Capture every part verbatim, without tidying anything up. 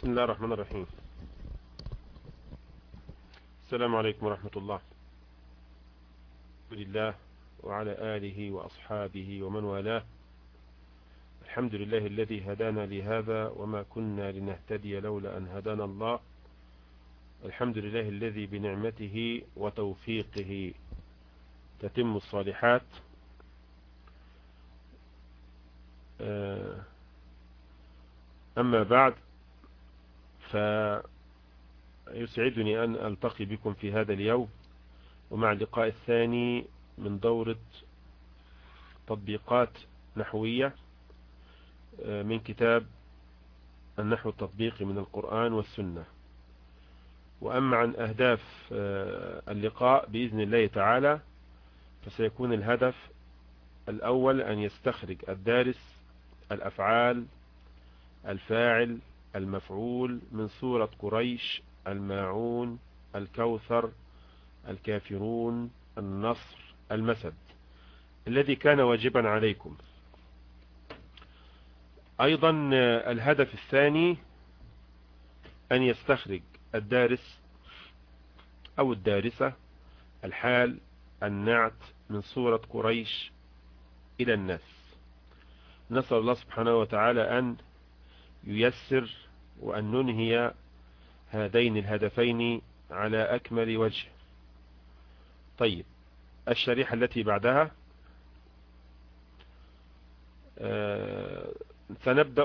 بسم الله الرحمن الرحيم. السلام عليكم ورحمة الله. الحمد لله وعلى آله وأصحابه ومن والاه. الحمد لله الذي هدانا لهذا وما كنا لنهتدي لولا أن هدانا الله. الحمد لله الذي بنعمته وتوفيقه تتم الصالحات. أما بعد، فيسعدني أن ألتقي بكم في هذا اليوم ومع اللقاء الثاني من دورة تطبيقات نحوية من كتاب النحو التطبيقي من القرآن والسنة. وأما عن أهداف اللقاء بإذن الله تعالى، فسيكون الهدف الأول أن يستخرج الدارس الأفعال، الفاعل، المفعول من سورة قريش، الماعون، الكوثر، الكافرون، النصر، المسد، الذي كان واجبا عليكم. أيضا الهدف الثاني أن يستخرج الدارس أو الدارسة الحال، النعت من سورة قريش إلى الناس. نسأل الله سبحانه وتعالى أن ييسر وأن ننهي هذين الهدفين على أكمل وجه. طيب، الشريحة التي بعدها آه سنبدأ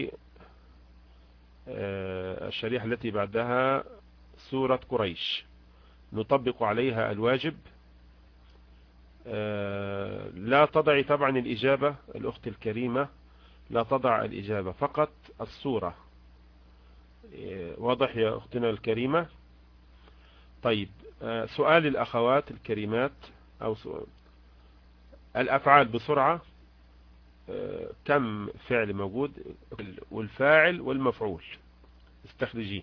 بالشريحة التي بعدها سورة قريش، نطبق عليها الواجب. آه لا تضعي طبعا الإجابة الأخت الكريمة، لا تضع الإجابة، فقط الصورة. واضح يا أختنا الكريمة؟ طيب، سؤال الأخوات الكريمات أو سؤال الأفعال بسرعة. كم فعل موجود؟ والفاعل والمفعول استخرجيه.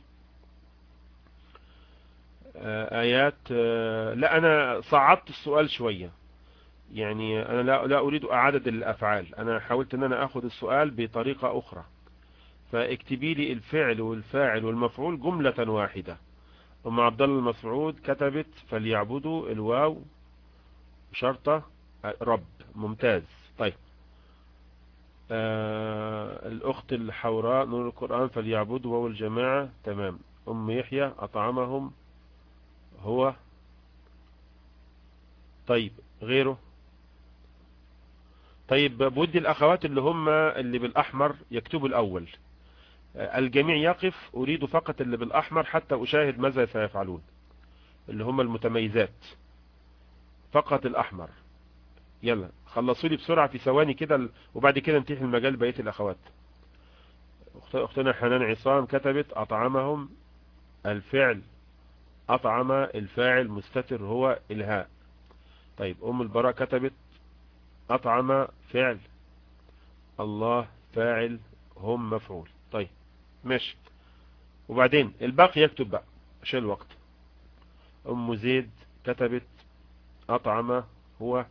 آيات. لا، أنا صعدت السؤال شوية، يعني أنا لا, لا أريد أعدد الأفعال، أنا حاولت أن أنا أخذ السؤال بطريقة أخرى. فاكتبي لي الفعل والفاعل والمفعول جملة واحدة. أم عبد الله المسعود كتبت فليعبدوا الواو شرطة رب. ممتاز. طيب، آه الأخت الحوراء نور القرآن فليعبدوا واو الجماعة. تمام. أم يحيى أطعمهم هو. طيب، غيره. طيب، بودي الأخوات اللي هم اللي بالأحمر يكتبوا الأول. الجميع يقف، أريد فقط اللي بالأحمر حتى أشاهد ماذا سيفعلون، اللي هم المتميزات. فقط الأحمر. يلا خلصوا لي بسرعة في ثواني كده، وبعد كده نتيح المجال بقية الأخوات. أختنا حنان عصام كتبت أطعمهم الفعل، أطعم الفاعل مستتر هو الهاء. طيب، أم البراء كتبت أطعم فعل، الله فاعل، هم مفعول. طيب ماشي، وبعدين الباقي يكتب بقى عشان الوقت. أم زيد كتبت أطعم هو.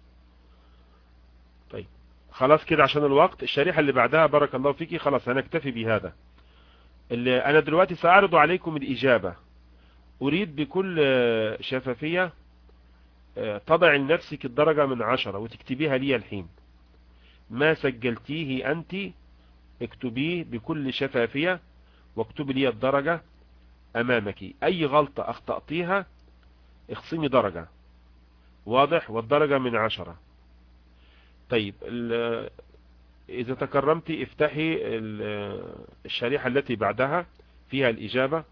طيب خلاص كده عشان الوقت. الشريحة اللي بعدها بارك الله فيكي، خلاص هنكتفي بهذا. اللي أنا دلوقتي سأعرض عليكم الإجابة. أريد بكل شفافية تضع لنفسك الدرجة من عشرة وتكتبيها لي الحين. ما سجلتيه أنت اكتبيه بكل شفافية واكتبي لي الدرجة أمامك. أي غلطة أخطأتيها اخصمي درجة. واضح؟ والدرجة من عشرة. طيب، إذا تكرمتي افتحي الشريحة التي بعدها فيها الإجابة.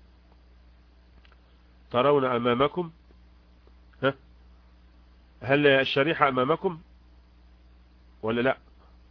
ترون أمامكم؟ ها؟ هل الشريحة أمامكم ولا لا؟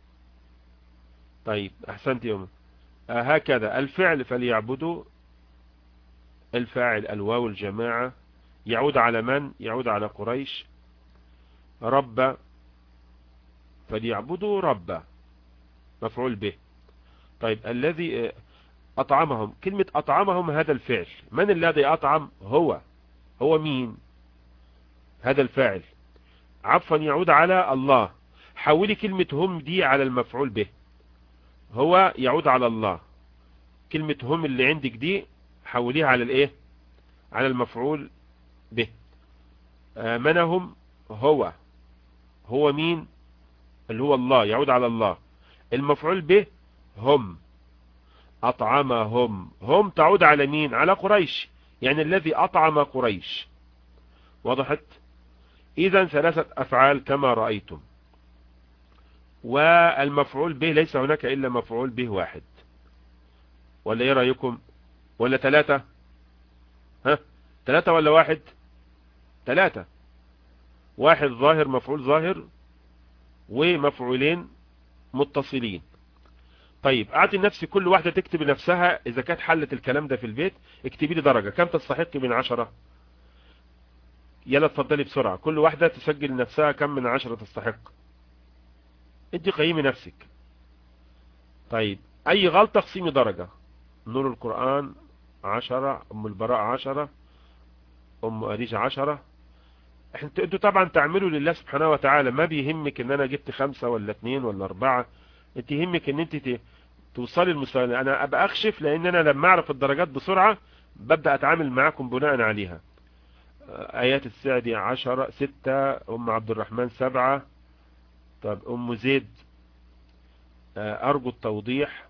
طيب أحسنت يوم. هكذا الفعل فليعبدوا، الفاعل الواو الجماعة، يعود على من؟ يعود على قريش. رب فليعبدوا رب مفعول به. طيب، الذي أطعمهم، كلمة أطعمهم هذا الفعل، من الذي أطعم؟ هو هو مين؟ هذا الفاعل. عفوا، يعود على الله. حولي كلمة هم دي على المفعول به. هو يعود على الله، كلمة هم اللي عندك دي حوليها على الايه، على المفعول به. آمنهم هو، هو مين؟ اللي هو الله، يعود على الله. المفعول به هم. أطعمهم، هم تعود على مين؟ على قريش، يعني الذي أطعم قريش. وضحت؟ إذا ثلاثة أفعال كما رأيتم. والمفعول به ليس هناك إلا مفعول به واحد، ولا ايه رأيكم؟ ولا ثلاثة؟ ها، ثلاثة ولا واحد؟ ثلاثة. واحد ظاهر، مفعول ظاهر، ومفعولين متصلين. طيب اعطي نفسي كل واحدة تكتب لنفسها اذا كانت حلت الكلام ده في البيت. اكتبي لي درجة كم تستحق من عشرة. يلا اتفضلي بسرعة، كل واحدة تسجل لنفسها كم من عشرة تستحق. انت قيمي نفسك. طيب اي غلطة اقسمي درجة. نور القرآن عشرة، ام البراء عشرة، ام اريج عشرة. انتوا طبعا تعملوا لله سبحانه وتعالى، ما بيهمك ان انا جبت خمسة ولا اتنين ولا اربعة. انت يهمك ان انت توصلي المستوى. انا ابقى اخشف، لان انا لما اعرف الدرجات بسرعة ببدأ اتعامل معاكم بناء عليها. ايات السعدي عشرة، ستة، ام عبد الرحمن سبعة. طب ام زيد ارجو التوضيح.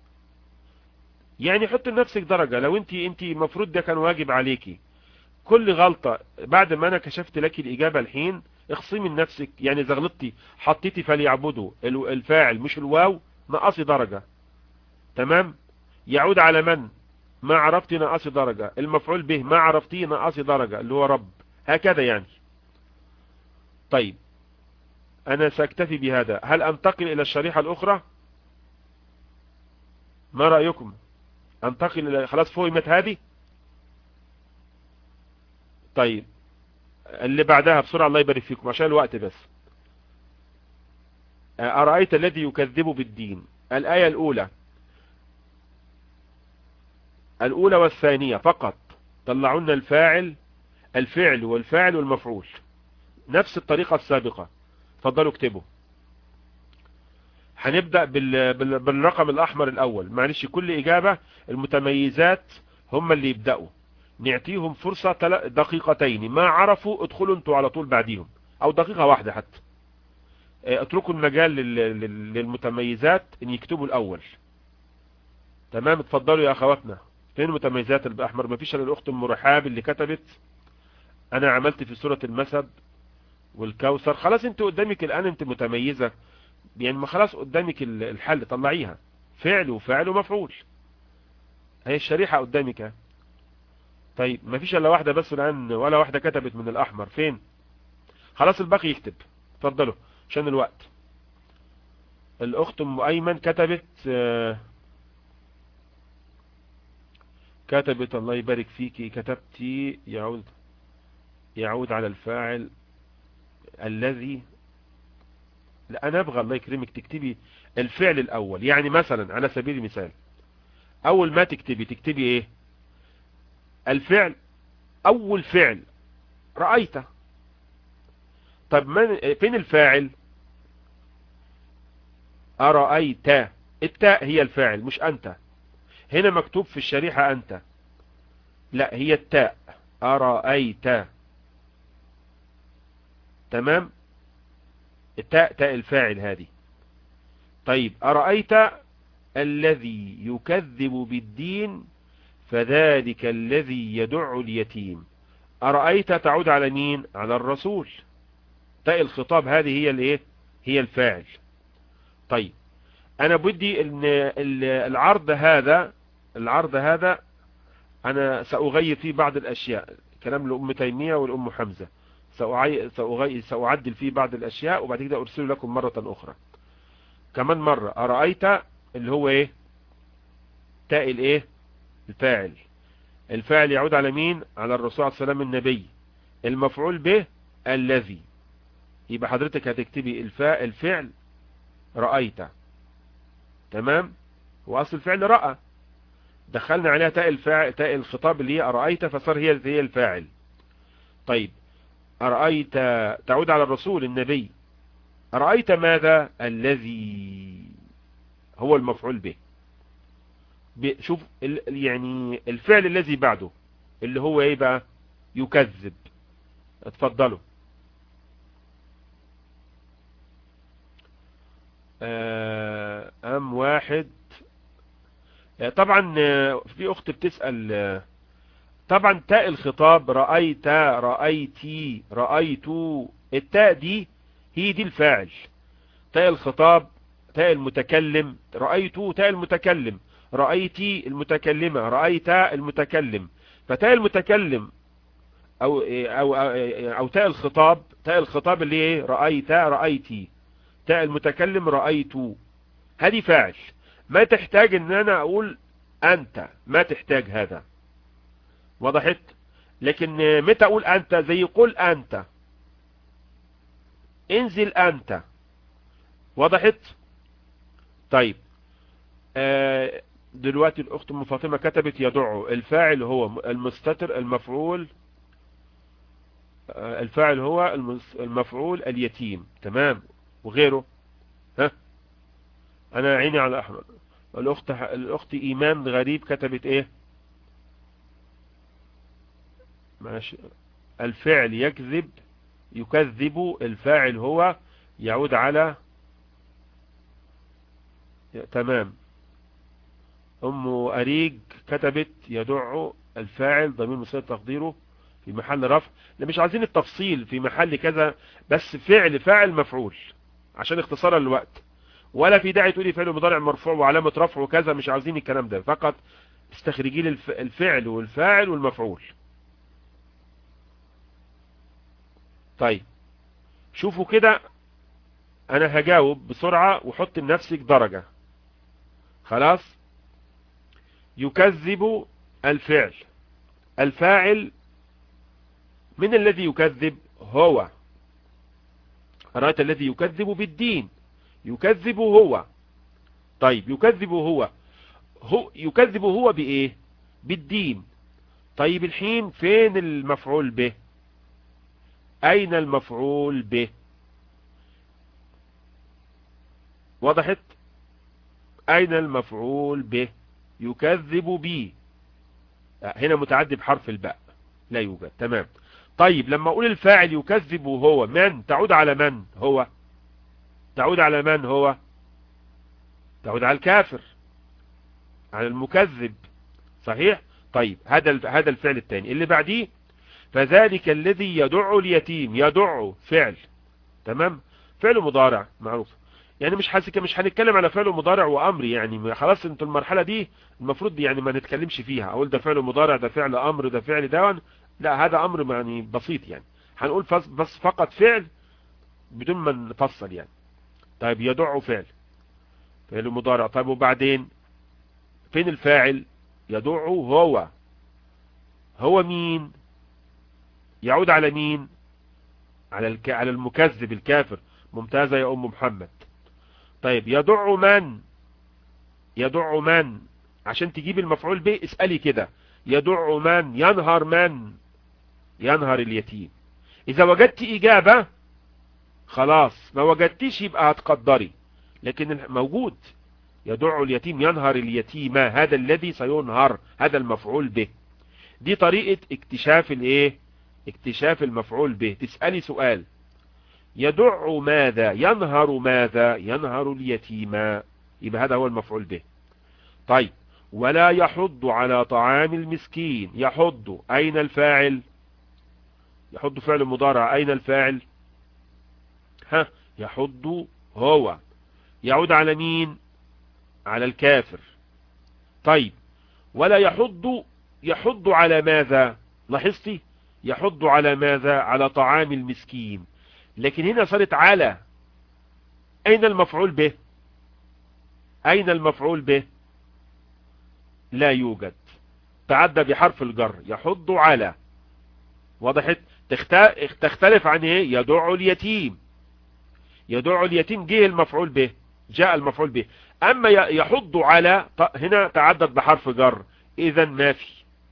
يعني حط لنفسك درجة. لو انت انت المفروض ده كان واجب عليكي، كل غلطة بعد ما انا كشفت لك الاجابة الحين اخصمي لنفسك. يعني اذا غلطتي حطيتي فليعبدوا الفاعل مش الواو، نقصي درجة. تمام؟ يعود على من؟ ما عرفتي نقصي درجة. المفعول به ما عرفتيه نقصي درجة، اللي هو رب. هكذا يعني. طيب انا ساكتفي بهذا. هل انتقل الى الشريحة الاخرى؟ ما رأيكم؟ انتقل الى، خلاص فهمت هذه؟ طيب اللي بعدها بسرعة الله يبارك فيكم عشان الوقت بس. أرأيت الذي يكذب بالدين. الآية الأولى، الأولى والثانية فقط طلعونا الفاعل، الفعل والفاعل والمفعول نفس الطريقة السابقة. فضلوا اكتبوا. هنبدأ بال... بال... بالرقم الأحمر الأول. معلش كل إجابة المتميزات هم اللي يبدأوا، نعطيهم فرصة تل... دقيقتين. ما عرفوا ادخلوا انتوا على طول بعديهم، أو دقيقة واحدة حتى. اتركوا المجال لل... لل... للمتميزات ان يكتبوا الأول. تمام؟ اتفضلوا يا أخواتنا. فين المتميزات الأحمر؟ مفيش الا الأخت أم رحاب اللي كتبت أنا عملت في سورة المسد والكوثر. خلاص انت قدامك الآن، انت متميزة يعني، ما خلاص قدامك الحل، طلعيها. فعل وفاعل ومفعول، هي الشريحة قدامك. طيب ما فيش الا واحدة بس الآن، ولا واحدة كتبت من الأحمر. فين؟ خلاص الباقي يكتب. اتفضلوا عشان الوقت. الأخت أم أيمن كتبت كتبت الله يبارك فيكي، كتبتي يعود يعود على الفاعل الذي. لا انا ابغى الله يكرمك تكتبي الفعل الاول. يعني مثلا على سبيل المثال اول ما تكتبي تكتبي ايه؟ الفعل، اول فعل رأيت. طب من فين الفاعل؟ أرأيت. التاء هي الفاعل مش انت. هنا مكتوب في الشريحة انت، لا هي التاء. أرأيت. تمام؟ التاء تاء الفاعل هذه. طيب أرأيت الذي يكذب بالدين فذلك الذي يدع اليتيم. أرأيت تعود على مين؟ على الرسول. تاء الخطاب هذه هي الايه؟ هي الفاعل. طيب انا بدي ان العرض هذا العرض هذا انا سأغير فيه بعض الاشياء. كلام لأم تيمية والأم حمزة سأغير سأعدل فيه بعض الاشياء، وبعد كده ارسله لكم مرة اخرى. كمان مرة أرأيت اللي هو ايه؟ تاء الايه؟ الفاعل. الفاعل يعود على مين؟ على الرسول عليه السلام النبي. المفعول به الذي. يبقى حضرتك هتكتبي الفاء الفعل رأيت. تمام؟ واصل الفعل رأى، دخلنا عليها تاء الفاعل تاء الخطاب اللي هي أرأيت، فصار هي هي الفاعل. طيب أرأيت تعود على الرسول النبي. أرأيت ماذا؟ الذي هو المفعول به. شوف يعني الفعل الذي بعده اللي هو ايه بقى؟ يكذب. اتفضلوا. ام واحد. طبعا في اخت بتسأل، طبعا تاء الخطاب رأيت رأيتي رأيتو، التاء دي هي دي الفاعل. تاء الخطاب تاء المتكلم، رأيتو تاء المتكلم، رأيتي المتكلمة، رأيت المتكلم. فتاء المتكلم او او او, أو تاء الخطاب، تاء الخطاب اللي ايه؟ رأيت رأيتي. تاء المتكلم رأيتو، هذه فاعل. ما تحتاج ان انا اقول انت، ما تحتاج هذا. وضحت؟ لكن متى اقول انت؟ زي قل انت، انزل انت. وضحت؟ طيب آه دلوقتي الاخت ام فاطمه كتبت يدعو، الفاعل هو المستتر، المفعول آه الفاعل هو المفعول اليتيم. تمام. وغيره؟ ها، انا عيني على احمد. الاخت الاخت ايمان غريب كتبت ايه؟ ماشي. الفعل يكذب، يكذب، الفاعل هو، يعود على. تمام. ام اريج كتبت يدع، الفاعل ضمير مستتر تقديره في محل رفع. لا مش عايزين التفصيل في محل كذا، بس فعل فاعل مفعول عشان اختصار الوقت. ولا في داعي تقولي فعل مضارع مرفوع وعلامة رفعه كذا، مش عاوزين الكلام ده. فقط استخرجي لي الفعل والفاعل والمفعول. طيب شوفوا كده، انا هجاوب بسرعة وحط لنفسك درجة. خلاص. يكذب الفعل، الفاعل من الذي يكذب؟ هو. رأيت الذي يكذب بالدين، يكذب هو. طيب يكذب هو، هو يكذب هو بإيه؟ بالدين. طيب الحين فين المفعول به؟ أين المفعول به؟ وضحت؟ أين المفعول به؟ يكذب بي، هنا متعدي بحرف الباء، لا يوجد. تمام. طيب لما أقول الفاعل يكذب هو، من تعود على من؟ هو تعود على من؟ هو تعود على الكافر، على المكذب. صحيح. طيب هذا هذا الفعل الثاني اللي بعديه، فذلك الذي يدع اليتيم. يدع فعل. تمام. فعل مضارع معروف، يعني مش حاسك مش هنتكلم على فعل مضارع وامر، يعني خلاص انتوا المرحله دي المفروض يعني ما نتكلمش فيها. اقول ده فعل مضارع، ده فعل امر، ده فعل دون، لا هذا امر يعني بسيط، يعني هنقول بس فقط فعل بدون ما نفصل يعني. طيب يدع فعل، فعل مضارع. طيب وبعدين فين الفاعل؟ يدع هو. هو مين؟ يعود على مين؟ على الك... على المكذب الكافر. ممتازة يا ام محمد. طيب يدع من؟ يدع من عشان تجيب المفعول به اسألي كده، يدع من؟ ينهر من؟ ينهر اليتيم. اذا وجدت اجابة خلاص، ما وجدتش يبقى هتقدري، لكن موجود. يدع اليتيم، ينهر اليتيم، هذا الذي سينهر، هذا المفعول به. دي طريقة اكتشاف الايه؟ اكتشاف المفعول به. تسألي سؤال، يدع ماذا؟ ينهر ماذا؟ ينهر اليتيم، يبقى هذا هو المفعول به. طيب ولا يحض على طعام المسكين. يحض، اين الفاعل؟ يحض فعل مضارع، اين الفاعل؟ ها، يحض هو. يعود على مين؟ على الكافر. طيب ولا يحض، يحض على ماذا؟ لاحظتي؟ يحض على ماذا؟ على طعام المسكين. لكن هنا صارت على، اين المفعول به؟ اين المفعول به؟ لا يوجد، تعدى بحرف الجر. يحض على. وضحت؟ تختلف عن ايه؟ يدع اليتيم. يدع اليتيم جه المفعول به، جاء المفعول به. اما يحض على هنا تعدد بحرف جر، اذا ما في،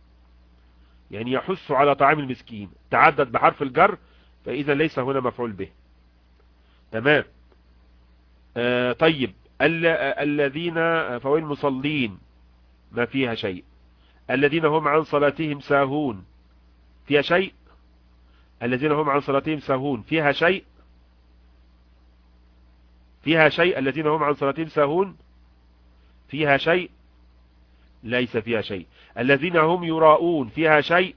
يعني يحث على طعام المسكين تعدد بحرف الجر، فاذا ليس هنا مفعول به. تمام. آه طيب ال الذين فوين المصلين، ما فيها شيء. الذين هم عن صلاتهم ساهون فيها شيء. الذين هم عن صلاتهم ساهون فيها شيء. فيها شيء. الذين هم عن صلاتهم ساهون فيها شيء. ليس فيها شيء. الذين هم يراؤون فيها شيء.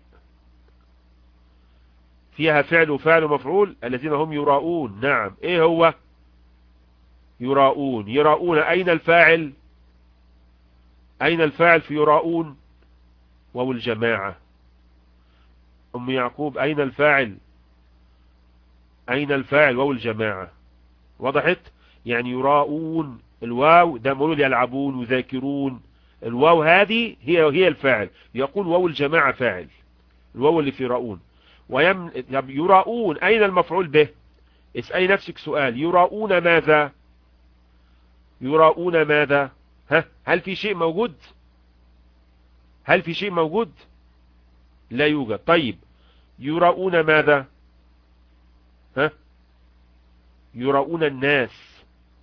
فيها فعل وفعل ومفعول. الذين هم يراؤون. نعم. ايه هو يراؤون؟ يراؤون اين الفاعل؟ اين الفاعل في يراؤون؟ واو الجماعة. ام يعقوب اين الفاعل؟ اين الفاعل؟ واو الجماعة. وضحت؟ يعني يراؤون الواو ده مولود يلعبون يذاكرون. الواو هذه هي هي الفاعل. يقول واو الجماعة فاعل. الواو اللي في يراؤون. ويم يراؤون اين المفعول به؟ اسألي نفسك سؤال. يراؤون ماذا؟ يراؤون ماذا؟ ها؟ هل في شيء موجود؟ هل في شيء موجود؟ لا يوجد. طيب يراؤون ماذا؟ ها؟ يراؤون الناس.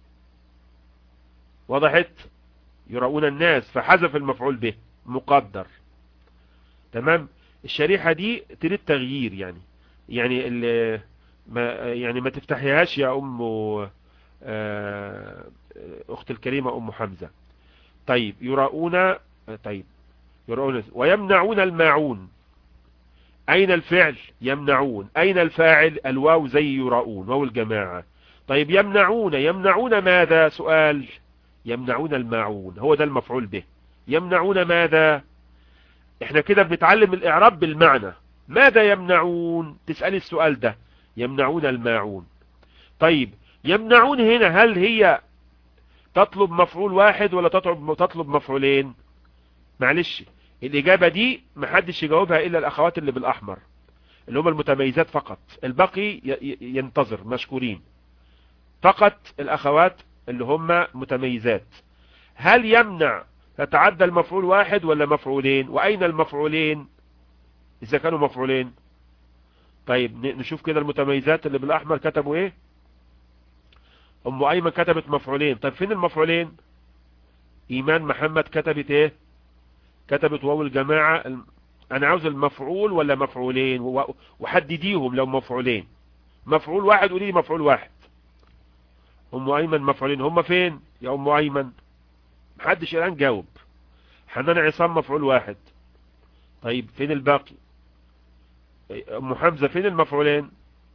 وضحت؟ يراؤون الناس فحذف المفعول به مقدر. تمام. الشريحة دي تريد تغيير يعني يعني اللي ما يعني ما تفتحيهاش يا ام اخت الكريمة ام حمزة. طيب يراؤون. طيب يراؤون ويمنعون الماعون. اين الفعل؟ يمنعون. اين الفاعل؟ الواو زي يراؤون واو الجماعة. طيب يمنعون. يمنعون ماذا؟ سؤال. يمنعون الماعون هو ده المفعول به. يمنعون ماذا؟ احنا كده بنتعلم الاعراب بالمعنى. ماذا يمنعون؟ تسألي السؤال ده. يمنعون الماعون. طيب يمنعون هنا هل هي تطلب مفعول واحد ولا تطلب تطلب مفعولين؟ معلش الاجابة دي محدش يجاوبها الا الاخوات اللي بالاحمر اللي هم المتميزات فقط. الباقي ينتظر مشكورين. فقط الاخوات اللي هم متميزات. هل يمنع تتعدى المفعول واحد ولا مفعولين؟ واين المفعولين اذا كانوا مفعولين؟ طيب نشوف كده المتميزات اللي بالاحمر كتبوا ايه. ام ايمن كتبت مفعولين. طيب فين المفعولين؟ ايمان محمد كتبت ايه؟ كتبت واو الجماعة. انا عاوز المفعول ولا مفعولين وحدديهم. لو مفعولين مفعول واحد قولي لي مفعول واحد. ام ايمن مفعولين هم فين يا ام ايمن؟ محدش الان جاوب. حنان عصام مفعول واحد. طيب فين الباقي؟ ام حمزة فين المفعولين؟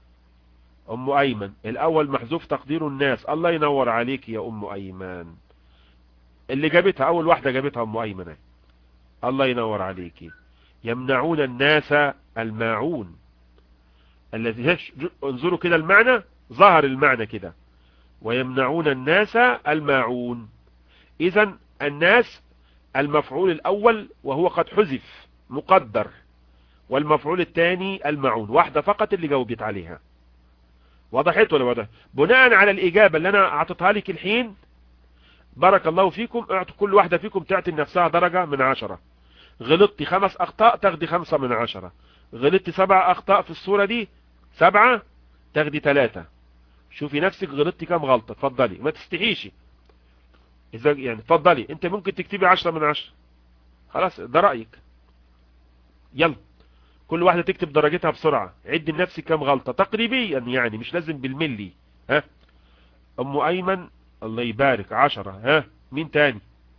ام ايمن الاول محذوف تقدير الناس. الله ينور عليك يا ام ايمن. اللي جابتها اول واحدة جابتها ام ايمن. الله ينور عليك. يمنعون الناس الماعون الذي انظروا كده المعنى ظهر المعنى كده. ويمنعون الناس الماعون. اذا الناس المفعول الاول وهو قد حذف مقدر. والمفعول الثاني الماعون. واحدة فقط اللي جاوبت عليها. وضحت ولا وضحت؟ بناء على الاجابة اللي انا اعطيتها لك الحين بارك الله فيكم اعطوا كل واحدة فيكم تعطي لنفسها درجة من عشرة. غلطتي خمس اخطاء تاخدي خمسة من عشرة. غلطتي سبع اخطاء في الصورة دي سبعة تاخدي ثلاثة. شوفي نفسك غلطتي كام غلطة. اتفضلي ما تستحيشي. اذا يعني اتفضلي انت ممكن تكتبي عشرة من عشرة. خلاص ده رأيك. يلا كل واحدة تكتب درجتها بسرعة. عد لنفسك كام غلطة تقريبيا يعني مش لازم بالملي. ها ام ايمن الله يبارك عشرة. ها مين تاني؟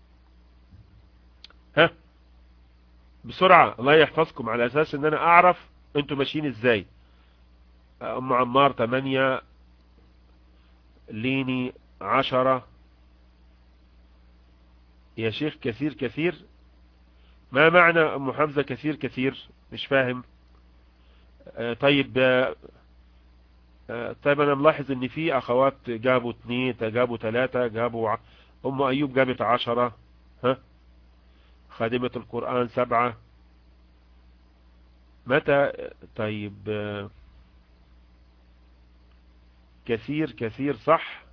ها بسرعة الله يحفظكم على اساس ان انا اعرف انتوا ماشيين ازاي. ام عمار تمانية. ليني عشرة. يا شيخ كثير كثير. ما معنى ام حمزة كثير كثير؟ مش فاهم. آه طيب آه آه طيب انا ملاحظ ان في اخوات جابوا اتنين جابوا تلاتة جابوا ع... ام ايوب جابت عشرة. ها خادمة القرآن سبعة. متى؟ طيب آه كثير كثير صح.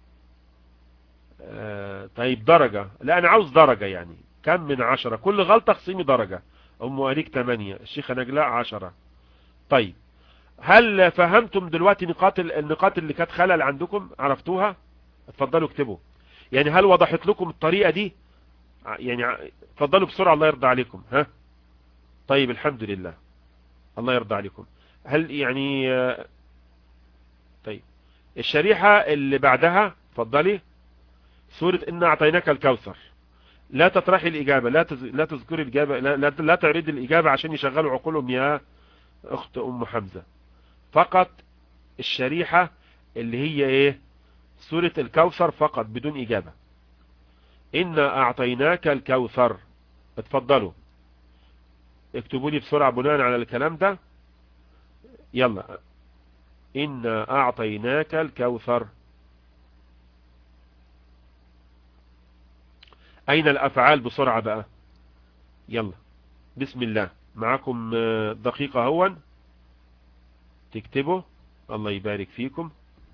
آه طيب درجة. لا انا عاوز درجة يعني كم من عشرة. كل غلطة اخصمي درجة. ام أليك تمانية. الشيخة نجلاء عشرة. طيب هل فهمتم دلوقتي نقاط النقاط اللي كانت خلل عندكم؟ عرفتوها؟ اتفضلوا اكتبوا. يعني هل وضحت لكم الطريقة دي يعني اتفضلوا بسرعة الله يرضى عليكم. ها طيب الحمد لله الله يرضى عليكم. هل يعني طيب الشريحة اللي بعدها اتفضلي سورة إنا أعطيناك الكوثر. لا تطرحي الإجابة، لا تز... لا تذكري الإجابة، لا, لا... لا تعرضي الإجابة عشان يشغلوا عقولهم يا أخت أم حمزة. فقط الشريحة اللي هي إيه سورة الكوثر فقط بدون إجابة. إنا أعطيناك الكوثر. اتفضلوا اكتبوا لي بسرعة بناء على الكلام ده. يلا إنا أعطيناك الكوثر. أين الأفعال بسرعة بقى؟ يلا بسم الله معكم دقيقة هون تكتبوا. الله يبارك فيكم.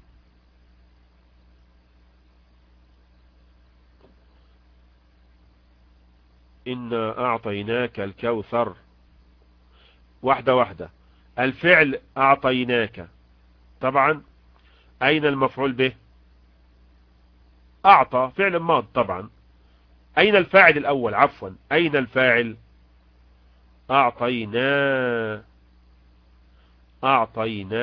إنا أعطيناك الكوثر. واحدة واحدة. الفعل أعطيناك طبعا أين المفعول به؟ أعطى فعل ماض طبعا. أين الفاعل الأول؟ عفوا أين الفاعل؟ أعطينا أعطينا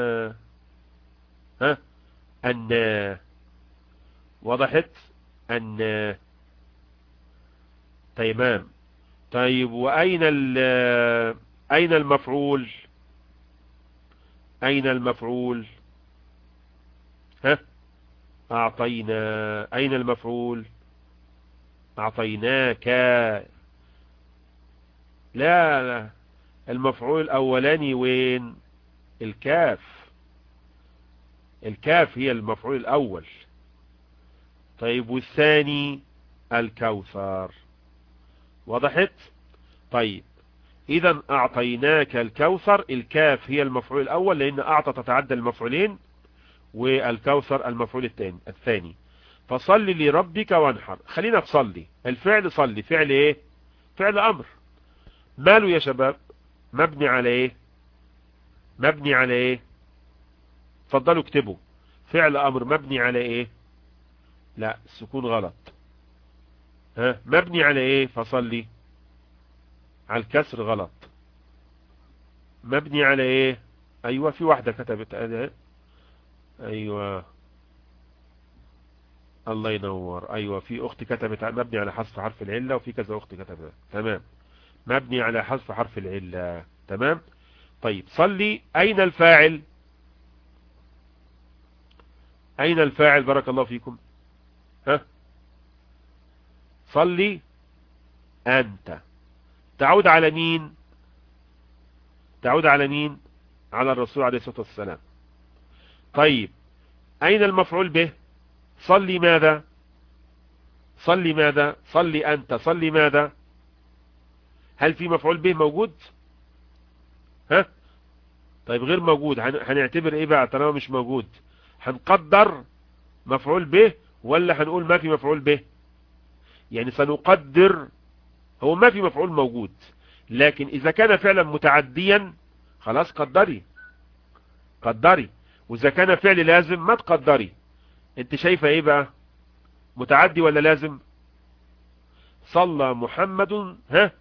ها أن وضحت أن تمام. طيب وأين أين المفعول؟ أين المفعول؟ ها أعطينا أين المفعول؟ أعطيناك. لا لا المفعول الأولاني وين؟ الكاف. الكاف هي المفعول الأول. طيب والثاني الكوثر. وضحت؟ طيب إذا أعطيناك الكوثر الكاف هي المفعول الأول لأن أعطى تتعدى المفعولين والكوثر المفعول الثاني الثاني. فصل لربك وانحر. خلينا تصلي الفعل صلي فعل ايه؟ فعل امر. ماله يا شباب؟ مبني على ايه؟ مبني على ايه؟ اتفضلوا اكتبوا. فعل امر مبني على ايه؟ لا السكون غلط. ها مبني على ايه فصلي؟ على الكسر غلط. مبني على ايه؟ ايوه في واحدة كتبت انا. ايوه الله ينور. ايوه في اخت كتبت مبني على حذف حرف العلة وفي كذا اخت كتبت. تمام مبني على حذف حرف العلة. تمام. طيب صلي اين الفاعل؟ اين الفاعل بارك الله فيكم؟ ها صلي انت. تعود على مين؟ تعود على مين؟ على الرسول عليه الصلاة والسلام. طيب اين المفعول به؟ صلي ماذا؟ صلي ماذا؟ صلي أنت. صلي ماذا؟ هل في مفعول به موجود؟ ها؟ طيب غير موجود. هنعتبر ايه بقى طالما مش موجود؟ هنقدر مفعول به ولا هنقول ما في مفعول به؟ يعني سنقدر. هو ما في مفعول موجود لكن إذا كان فعلا متعديا خلاص قدري قدري. وإذا كان فعل لازم ما تقدري. انت شايفة ايه بقى؟ متعدي ولا لازم؟ صلى محمد. ها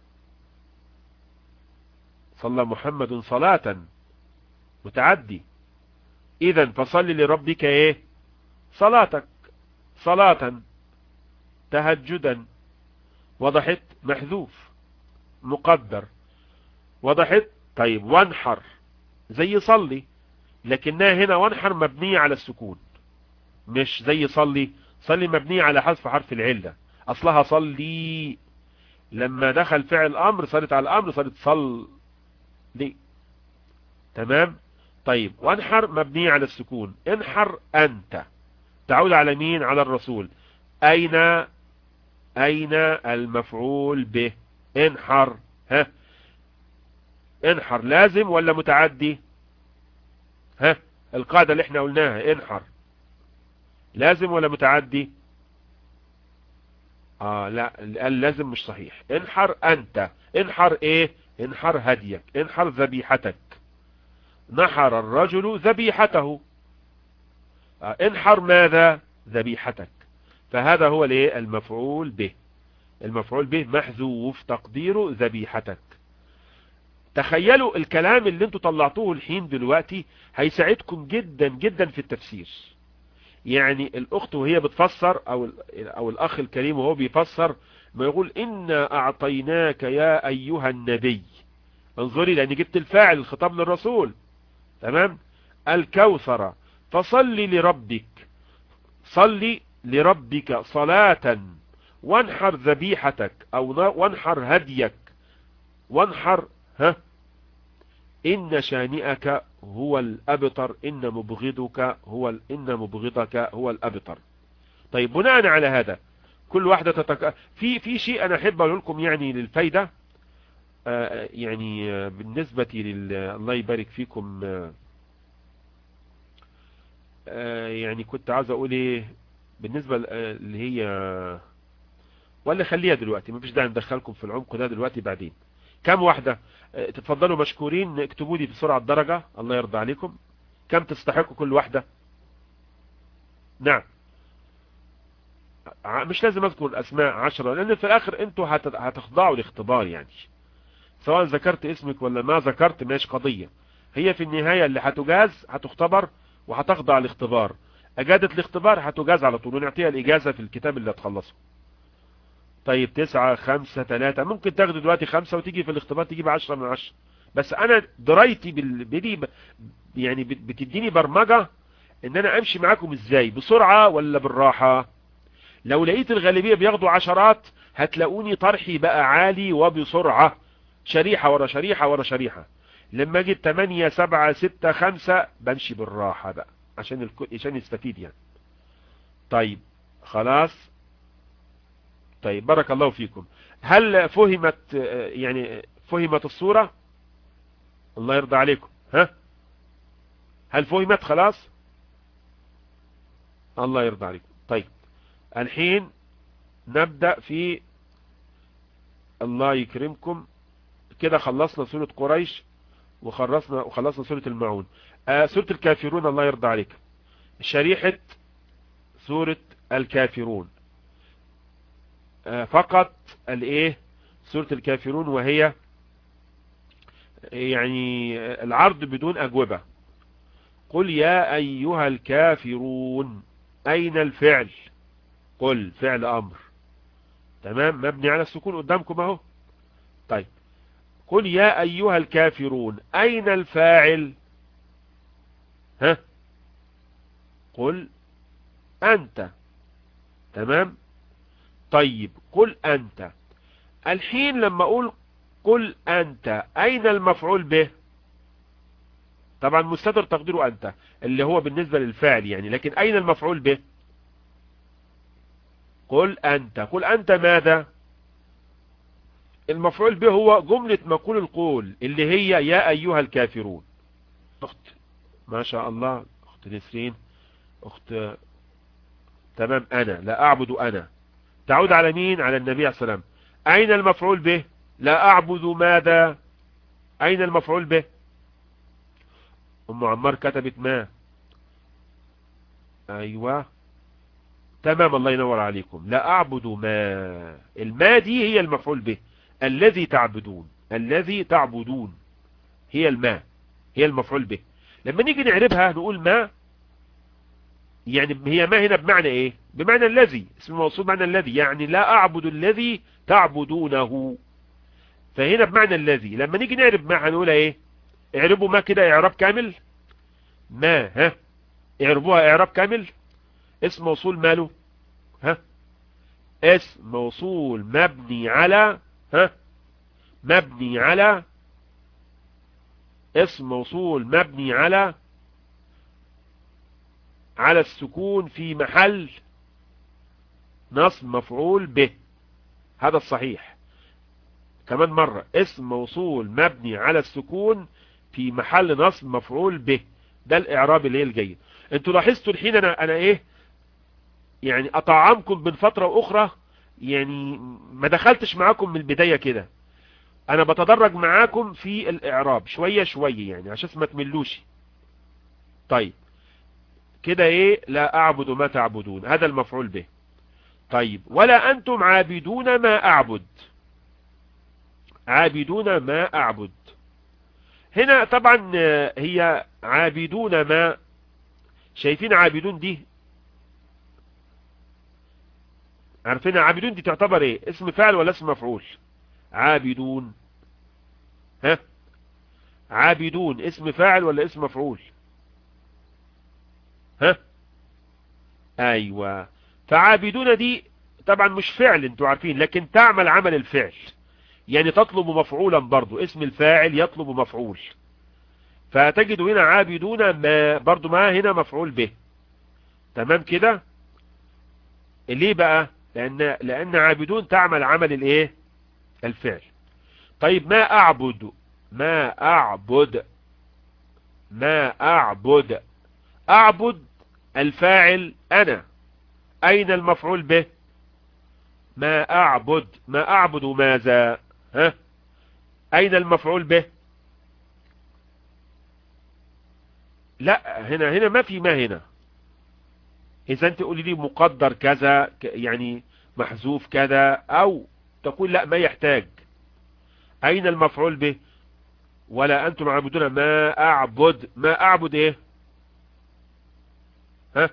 صلى محمد صلاة متعدي. اذا فصل لربك ايه؟ صلاتك. صلاة تهجدا. وضحت؟ محذوف مقدر. وضحت؟ طيب وانحر زي صلي لكنها هنا وانحر مبنية على السكون مش زي صلي. صلي مبنية على حذف حرف العلة. اصلها صلي لما دخل فعل امر صلت على الامر صلت صل دي. تمام. طيب وانحر مبنية على السكون. انحر انت. تعود على مين؟ على الرسول. اين اين المفعول به؟ انحر. ها انحر لازم ولا متعدي؟ ها القاعدة اللي احنا قلناها انحر لازم ولا متعدي؟ اه لا اللازم مش صحيح. انحر انت. انحر ايه؟ انحر هديك. انحر ذبيحتك. نحر الرجل ذبيحته. آه انحر ماذا؟ ذبيحتك. فهذا هو الايه؟ المفعول به. المفعول به محذوف تقديره ذبيحتك. تخيلوا الكلام اللي انتوا طلعتوه الحين دلوقتي هيساعدكم جدا جدا في التفسير. يعني الاخت وهي بتفسر او او الاخ الكريم وهو بيفسر ما يقول إنا أعطيناك يا أيها النبي، انظري لأن جبت الفاعل الخطاب للرسول، تمام، الكوثر فصل لربك، صلي لربك صلاة وانحر ذبيحتك أو وانحر هديك، وانحر ها إن شانئك هو الأبتر، إن مبغضك هو ال... إن مبغضك هو الأبتر. طيب بناء على هذا كل واحدة تتك... في في شيء أنا أحب أقول لكم يعني للفايدة، آه يعني آه بالنسبة لل الله يبارك فيكم، آه آه يعني كنت عاوز أقول إيه بالنسبة اللي هي، ولا خليها دلوقتي مفيش داعي ندخلكم في العمق ده دلوقتي، بعدين. كم واحدة؟ آه تفضلوا مشكورين اكتبوا لي بسرعة الدرجة الله يرضى عليكم، كم تستحقوا كل واحدة؟ نعم مش لازم اذكر الاسماء عشرة، لان في الاخر انتوا هتخضعوا لاختبار، يعني سواء ذكرت اسمك ولا ما ذكرت ماش قضية، هي في النهاية اللي هتجاز هتختبر وهتخضع لاختبار، اجادت الاختبار هتجاز على طول ونعطيها الاجازة في الكتاب اللي هتخلصه. طيب تسعة خمسة ثلاثة، ممكن تاخد دلوقتي خمسة وتيجي في الاختبار تجيب عشرة من عشرة، بس انا درايتي بدي يعني بتديني برمجة ان انا امشي معاكم ازاي، بسرعة ولا بالراحة. لو لقيت الغالبية بياخدوا عشرات هتلاقوني طرحي بقى عالي وبسرعة، شريحة ورا شريحة ورا شريحة. لما اجي تمانية سبعة ستة خمسة بمشي بالراحة بقى عشان الكل عشان يستفيد يعني. طيب خلاص، طيب بارك الله فيكم. هل فهمت يعني فهمت الصورة؟ الله يرضى عليكم، ها هل فهمت خلاص؟ الله يرضى عليكم. طيب الحين نبدأ في الله يكرمكم كده، خلصنا سورة قريش وخلصنا وخلصنا سورة المعون. آه سورة الكافرون الله يرضى عليك، شريحة سورة الكافرون آه فقط الايه سورة الكافرون، وهي يعني العرض بدون اجوبة. قل يا ايها الكافرون، اين الفعل؟ قل فعل امر، تمام، مبني على السكون قدامكم اهو. طيب قل يا ايها الكافرون، اين الفاعل؟ ها قل انت، تمام. طيب قل انت، الحين لما اقول قل انت اين المفعول به؟ طبعا مستتر تقديره انت اللي هو بالنسبة للفاعل يعني، لكن اين المفعول به؟ قل انت، قل انت ماذا؟ المفعول به هو جملة مقول القول اللي هي يا ايها الكافرون. اخت ما شاء الله، اخت نسرين، اخت تمام، انا لا اعبد، انا تعود على مين؟ على النبي عليه السلام. اين المفعول به؟ لا اعبد ماذا؟ اين المفعول به؟ ام عمار كتبت ما، ايوه تمام الله ينور عليكم، لا اعبد ما، الماء دي هي المفعول به، الذي تعبدون، الذي تعبدون هي الماء، هي المفعول به. لما نيجي نعربها نقول ما، يعني هي ما هنا بمعنى ايه؟ بمعنى الذي، اسم الموصول معنى الذي، يعني لا اعبد الذي تعبدونه، فهنا بمعنى الذي. لما نيجي نعرب ما هنقول ايه؟ اعربوا ما كده اعراب كامل، ما ها اعربوها اعراب كامل. اسم موصول ماله؟ ها اسم موصول مبني على ها مبني على اسم موصول مبني على على السكون في محل نصب مفعول به، هذا الصحيح. كمان مرة، اسم موصول مبني على السكون في محل نصب مفعول به، ده الاعراب اللي هي الجيد. انتوا لاحظتوا الحين انا انا ايه يعني اطعمكم من فترة واخرى، يعني ما دخلتش معاكم من البداية كده، انا بتدرج معاكم في الاعراب شوية شوية يعني عشان ما تملوش. طيب كده ايه؟ لا اعبد ما تعبدون، هذا المفعول به. طيب ولا أنتم عابدون ما أعبد، عابدون ما أعبد. هنا طبعا هي عابدون ما، شايفين عابدون دي، عارفين عابدون دي تعتبر ايه، اسم فاعل ولا اسم مفعول؟ عابدون، ها عابدون اسم فاعل ولا اسم مفعول؟ ها ايوه. فعابدون دي طبعا مش فعل انتوا عارفين، لكن تعمل عمل الفعل، يعني تطلب مفعولا برضو، اسم الفاعل يطلب مفعول. فتجد هنا عابدون ما، برضو ما هنا مفعول به. تمام كده. ليه بقى؟ لان لان عابدون تعمل عمل الايه، الفعل. طيب ما اعبد، ما اعبد، ما اعبد، اعبد الفاعل انا، اين المفعول به؟ ما اعبد، ما اعبد ماذا، ها اين المفعول به؟ لا هنا هنا ما في ما هنا. اذا انت قولي لي مقدر كذا يعني محذوف كذا، او تقول لا ما يحتاج. اين المفعول به؟ ولا انتم عابدون ما اعبد، ما اعبد ايه، ها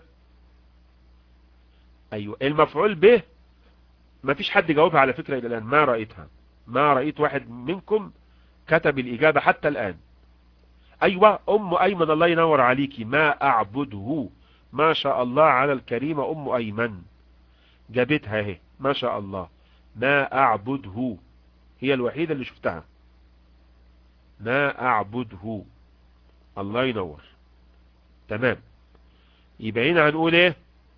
ايوه المفعول به. ما فيش حد جاوبها على فكرة الى الان، ما رأيتها، ما رأيت واحد منكم كتب الاجابة حتى الان. ايوه ام ايمن الله ينور عليكي، ما اعبده، ما شاء الله على الكريمة ام ايمن، جابتها اهي ما شاء الله. ما اعبده هي الوحيدة اللي شفتها، ما اعبده، الله ينور. تمام. يبقى هنا هنقول ايه،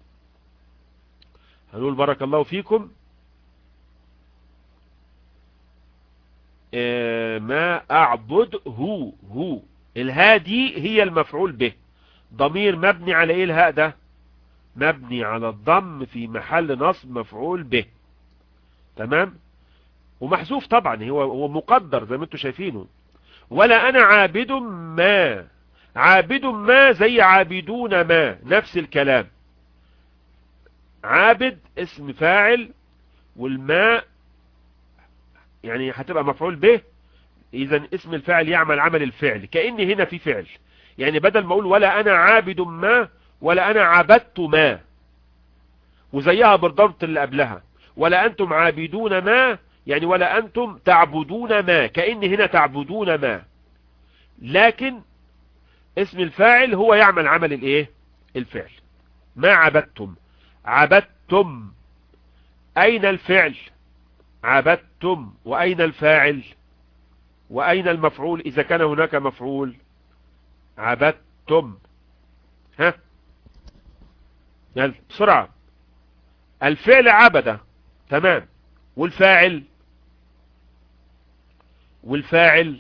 هنقول بارك الله فيكم. إيه ما اعبده، هو الهادي هي المفعول به، ضمير مبني على ايه الهاء ده؟ مبني على الضم في محل نصب مفعول به. تمام. ومحذوف طبعا، هو هو مقدر زي ما انتم شايفينه. ولا انا عابد ما، عابد ما زي عابدون ما، نفس الكلام. عابد اسم فاعل، والماء يعني هتبقى مفعول به. اذا اسم الفاعل يعمل عمل الفعل، كأن هنا في فعل. يعني بدل ما اقول ولا انا عابد ما، ولا انا عبدت ما، وزيها بالضبط اللي قبلها ولا انتم عابدون ما، يعني ولا انتم تعبدون ما، كأن هنا تعبدون ما، لكن اسم الفاعل هو يعمل عمل الايه، الفعل. ما عبدتم، عبدتم، اين الفعل؟ عبدتم. واين الفاعل؟ واين المفعول اذا كان هناك مفعول؟ عبدتم. ها يلا بسرعة. الفعل عبد، تمام. والفاعل، والفاعل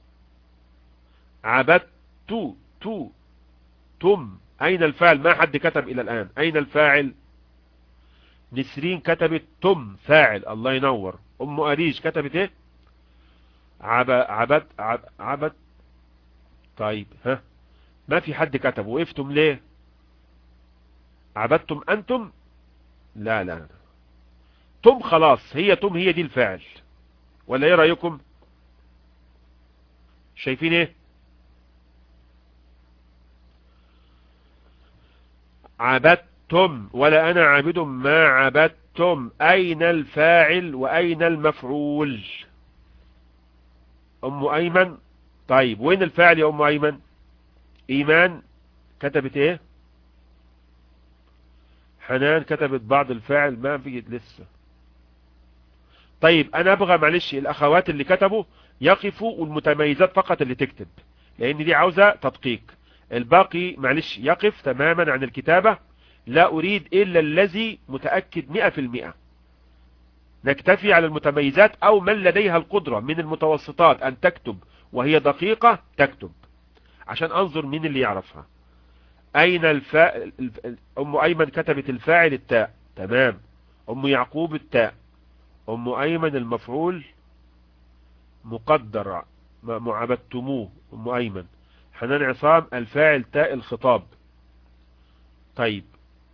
عبدت، تو تم. اين الفاعل؟ ما حد كتب الى الان اين الفاعل. نسرين كتبت تم فاعل، الله ينور. ام اريج كتبت ايه، عب عبد عب عبد. طيب ها ما في حد كتب، وقفتم ليه؟ عبدتم انتم؟ لا لا لا. تم خلاص، هي تم هي دي الفاعل، ولا ايه رأيكم؟ شايفين ايه؟ عبدتم، ولا انا عابد ما عبدتم، اين الفاعل واين المفعول؟ ام ايمن. طيب وين الفاعل يا ام ايمن؟ ايمان كتبت ايه؟ حنان كتبت بعض الفاعل، ما في لسه. طيب انا ابغى معلش الاخوات اللي كتبوا يقفوا، والمتميزات فقط اللي تكتب، لان دي عاوزة تدقيق. الباقي معلش يقف تماما عن الكتابة، لا اريد الا الذي متأكد مئة في المئة. نكتفي على المتميزات، او من لديها القدرة من المتوسطات ان تكتب وهي دقيقة تكتب، عشان انظر مين اللي يعرفها. اين الفاعل؟ ام ايمن كتبت الفاعل التاء، تمام. ام يعقوب التاء. ام ايمن المفعول مقدر، معبدتموه ام ايمن. حنان عصام الفاعل تاء الخطاب. طيب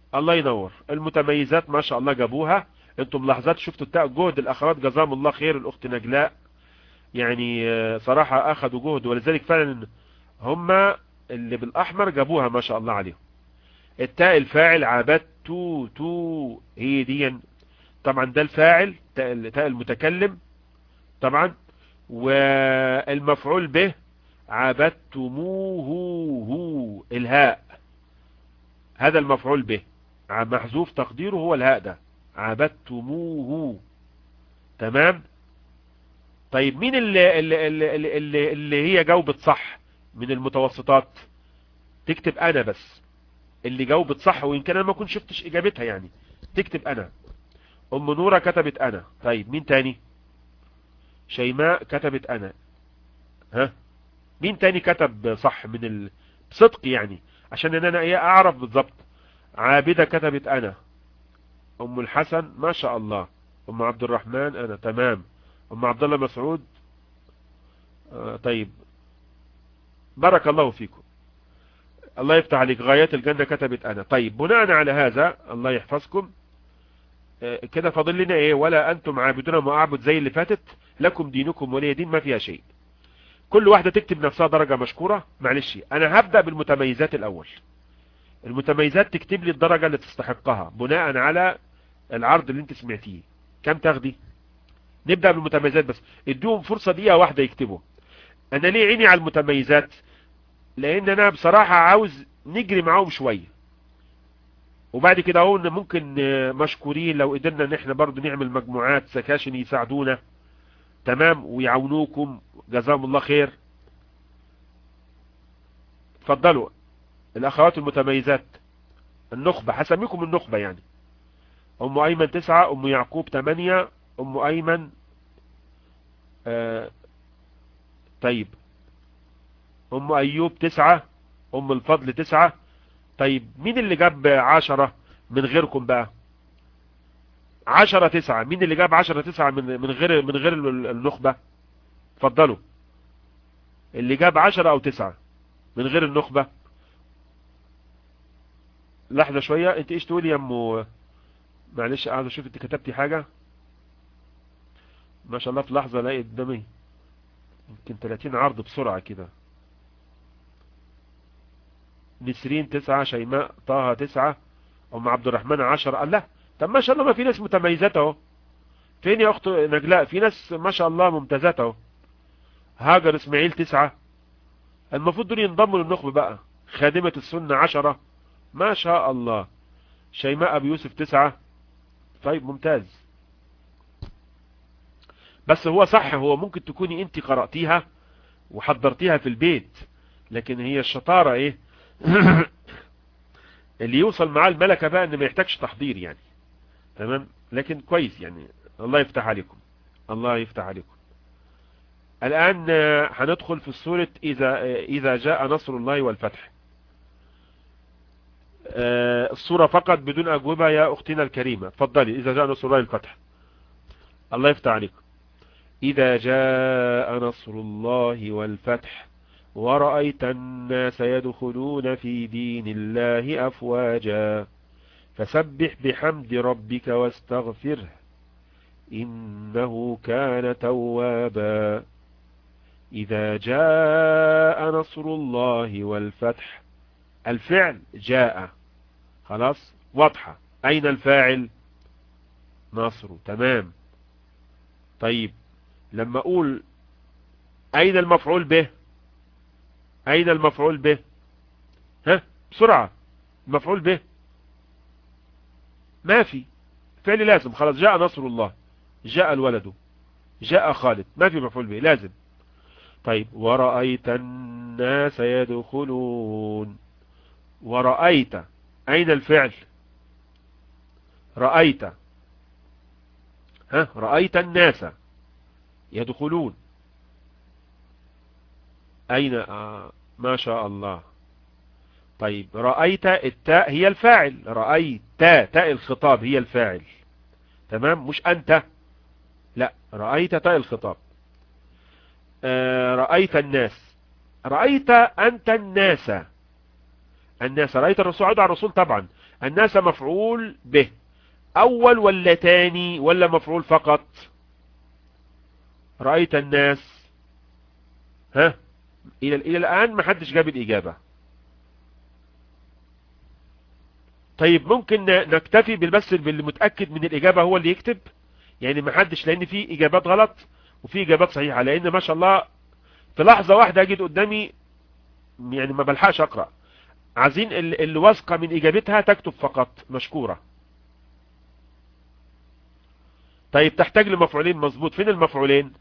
الله ينور. المتميزات ما شاء الله جابوها. انتم ملاحظات شفتوا التاء جهد الاخوات جزاهم الله خير. الاخت نجلاء يعني صراحة اخذوا جهد، ولذلك فعلا هم اللي بالاحمر جابوها ما شاء الله عليهم. التاء الفاعل عبدت تو هي دي طبعا، ده الفاعل تاء المتكلم طبعا. والمفعول به عبدتموه هو الهاء، هذا المفعول به محذوف تقديره هو الهاء ده عبدتموه. تمام. طيب مين اللي, اللي, اللي, اللي, اللي هي جاوبت صح من المتوسطات؟ تكتب انا بس اللي جاوبت صح، وان كان انا ما كنت شفتش اجابتها يعني تكتب انا. ام نورة كتبت انا. طيب مين تاني؟ شيماء كتبت انا. ها مين تاني كتب صح من ال... بصدق يعني عشان ان انا ايه اعرف بالظبط؟ عابدة كتبت انا. ام الحسن ما شاء الله. ام عبد الرحمن انا. تمام. ام عبد الله مسعود. آه طيب بارك الله فيكم، الله يفتح عليك. غايات الجنة كتبت انا. طيب بناء على هذا الله يحفظكم آه كده فاضل لنا ايه؟ ولا انتم عابدون ما اعبد زي اللي فاتت، لكم دينكم ولي دين، ما فيها شيء. كل واحدة تكتب نفسها درجة مشكورة. معلش انا هبدأ بالمتميزات الاول. المتميزات تكتب لي الدرجة اللي تستحقها بناء على العرض اللي انت سمعتيه. كم تاخدي؟ نبدأ بالمتميزات بس، ادوهم فرصة دقيقة واحدة يكتبوا. انا ليه عيني على المتميزات؟ لان انا بصراحة عاوز نجري معاهم شوية، وبعد كده اهو ممكن مشكورين لو قدرنا ان احنا برضو نعمل مجموعات سكاشن يساعدونا. تمام. ويعاونوكم جزاهم الله خير. اتفضلوا الاخوات المتميزات. النخبة هسميكم النخبة يعني. ام ايمن تسعة، ام يعقوب تمانية، ام ايمن آه طيب ام ايوب تسعة، ام الفضل تسعة. طيب مين اللي جاب عشرة من غيركم بقى؟ عشرة تسعة. مين اللي جاب عشرة تسعة من من غير من غير النخبة؟ اتفضلوا اللي جاب عشرة او تسعة من غير النخبة. لحظة شوية، انت ايش تقولي يا ام؟ معلش قاعد اشوف انت كتبتي حاجة. ما شاء الله في لحظة الاقي قدامي يمكن ثلاثين عرض بسرعة كده. نسرين تسعة، شيماء طه تسعة، ام عبد الرحمن عشرة. الله، طب ما شاء الله ما في ناس متميزات اهو. فين يا اخت نجلاء؟ في ناس ما شاء الله ممتازات اهو. هاجر اسماعيل تسعة. المفروض دول ينضموا للنخبة بقى. خادمة السنة عشرة ما شاء الله. شيماء ابو يوسف تسعة. طيب ممتاز. بس هو صح، هو ممكن تكوني انت قرأتيها وحضرتيها في البيت، لكن هي الشطارة ايه اللي يوصل معاه الملكة بقى ان ما يحتاجش تحضير يعني. تمام. لكن كويس يعني. الله يفتح عليكم، الله يفتح عليكم. الآن هندخل في السورة إذا إذا جاء نصر الله والفتح. السورة فقط بدون أجوبة يا أختنا الكريمة. اتفضلي. إذا جاء نصر الله والفتح. الله يفتح عليكم. إذا جاء نصر الله والفتح ورأيت الناس يدخلون في دين الله أفواجا فسبح بحمد ربك واستغفره إنه كان توابا. إذا جاء نصر الله والفتح. الفعل جاء خلاص واضحة. أين الفاعل؟ نصر. تمام. طيب لما أقول أين المفعول به؟ أين المفعول به؟ ها بسرعة. المفعول به ما في فعل لازم. خلاص جاء نصر الله، جاء الولد، جاء خالد، ما في مفعول به لازم. طيب ورأيت الناس يدخلون. ورأيت أين الفعل؟ رأيت. ها رأيت الناس يدخلون. أين؟ آه ما شاء الله. طيب رأيت التاء هي الفاعل. رأيت تاء الخطاب هي الفاعل. تمام. مش أنت، لا رأيت تاء الخطاب. آه رأيت الناس. رأيت أنت الناس. الناس رأيت الرسول. عود على الرسول طبعا. الناس مفعول به اول ولا تاني ولا مفعول فقط؟ رأيت الناس، ها الى الى الان ما حدش جاب الاجابة. طيب ممكن نكتفي بس باللي متأكد من الاجابة هو اللي يكتب، يعني ما حدش، لان في اجابات غلط وفي اجابات صحيحة، لان ما شاء الله في لحظة واحدة اجد قدامي يعني ما بلحقش اقرأ. عايزين اللي واثقة من اجابتها تكتب فقط، مشكورة. طيب تحتاج لمفعولين، مظبوط. فين المفعولين؟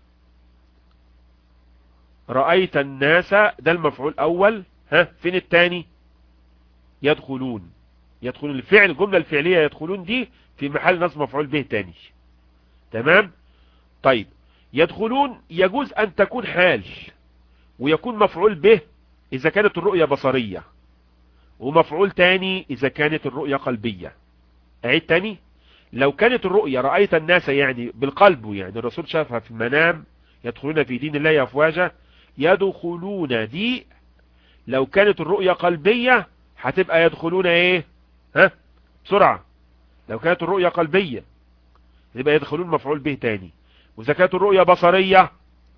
رأيت الناس ده المفعول اول، ها فين التاني؟ يدخلون. يدخلون الفعل، الجملة الفعلية يدخلون دي في محل نصب مفعول به تاني. تمام. طيب يدخلون يجوز ان تكون حال ويكون مفعول به اذا كانت الرؤية بصرية، ومفعول تاني اذا كانت الرؤية قلبية. اعيد تاني. لو كانت الرؤية رأيت الناس يعني بالقلب، يعني الرسول شافها في المنام يدخلون في دين الله أفواجا، يدخلون دي لو كانت الرؤية قلبية هتبقى يدخلون ايه؟ ها بسرعة. لو كانت الرؤية قلبية يبقى يدخلون مفعول به تاني، واذا كانت الرؤية بصرية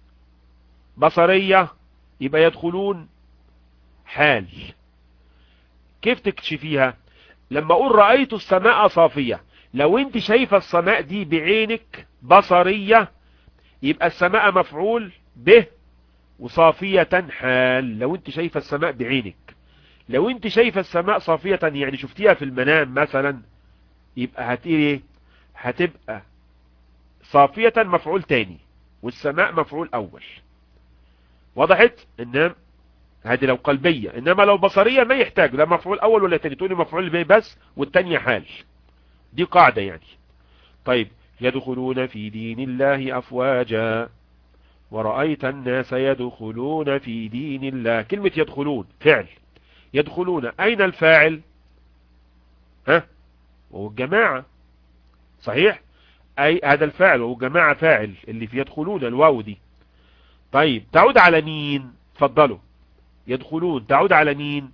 بصرية يبقى يدخلون حال. كيف تكشفيها؟ لما اقول رأيت السماء صافية، لو انت شايفة السماء دي بعينك بصرية يبقى السماء مفعول به وصافية حال. لو انت شايفة السماء بعينك، لو انت شايفة السماء صافية يعني شفتيها في المنام مثلا، يبقى هتيجي هتبقى صافية مفعول تاني والسماء مفعول اول. وضحت؟ انما هذه لو قلبية، انما لو بصرية ما يحتاج لا مفعول اول ولا تاني، تقولي مفعول به بس والتانية حال. دي قاعدة يعني. طيب يدخلون في دين الله أفواجا ورأيت الناس يدخلون في دين الله. كلمة يدخلون فعل، يدخلون أين الفاعل؟ ها وهو الجماعة، صحيح؟ أي هذا الفاعل وهو الجماعة فاعل اللي في يدخلون الواو دي. طيب تعود على مين؟ تفضلوا. يدخلون تعود على مين؟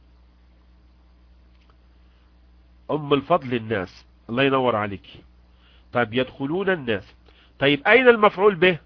أم الفضل الناس، الله ينور عليك. طيب يدخلون الناس. طيب أين المفعول به؟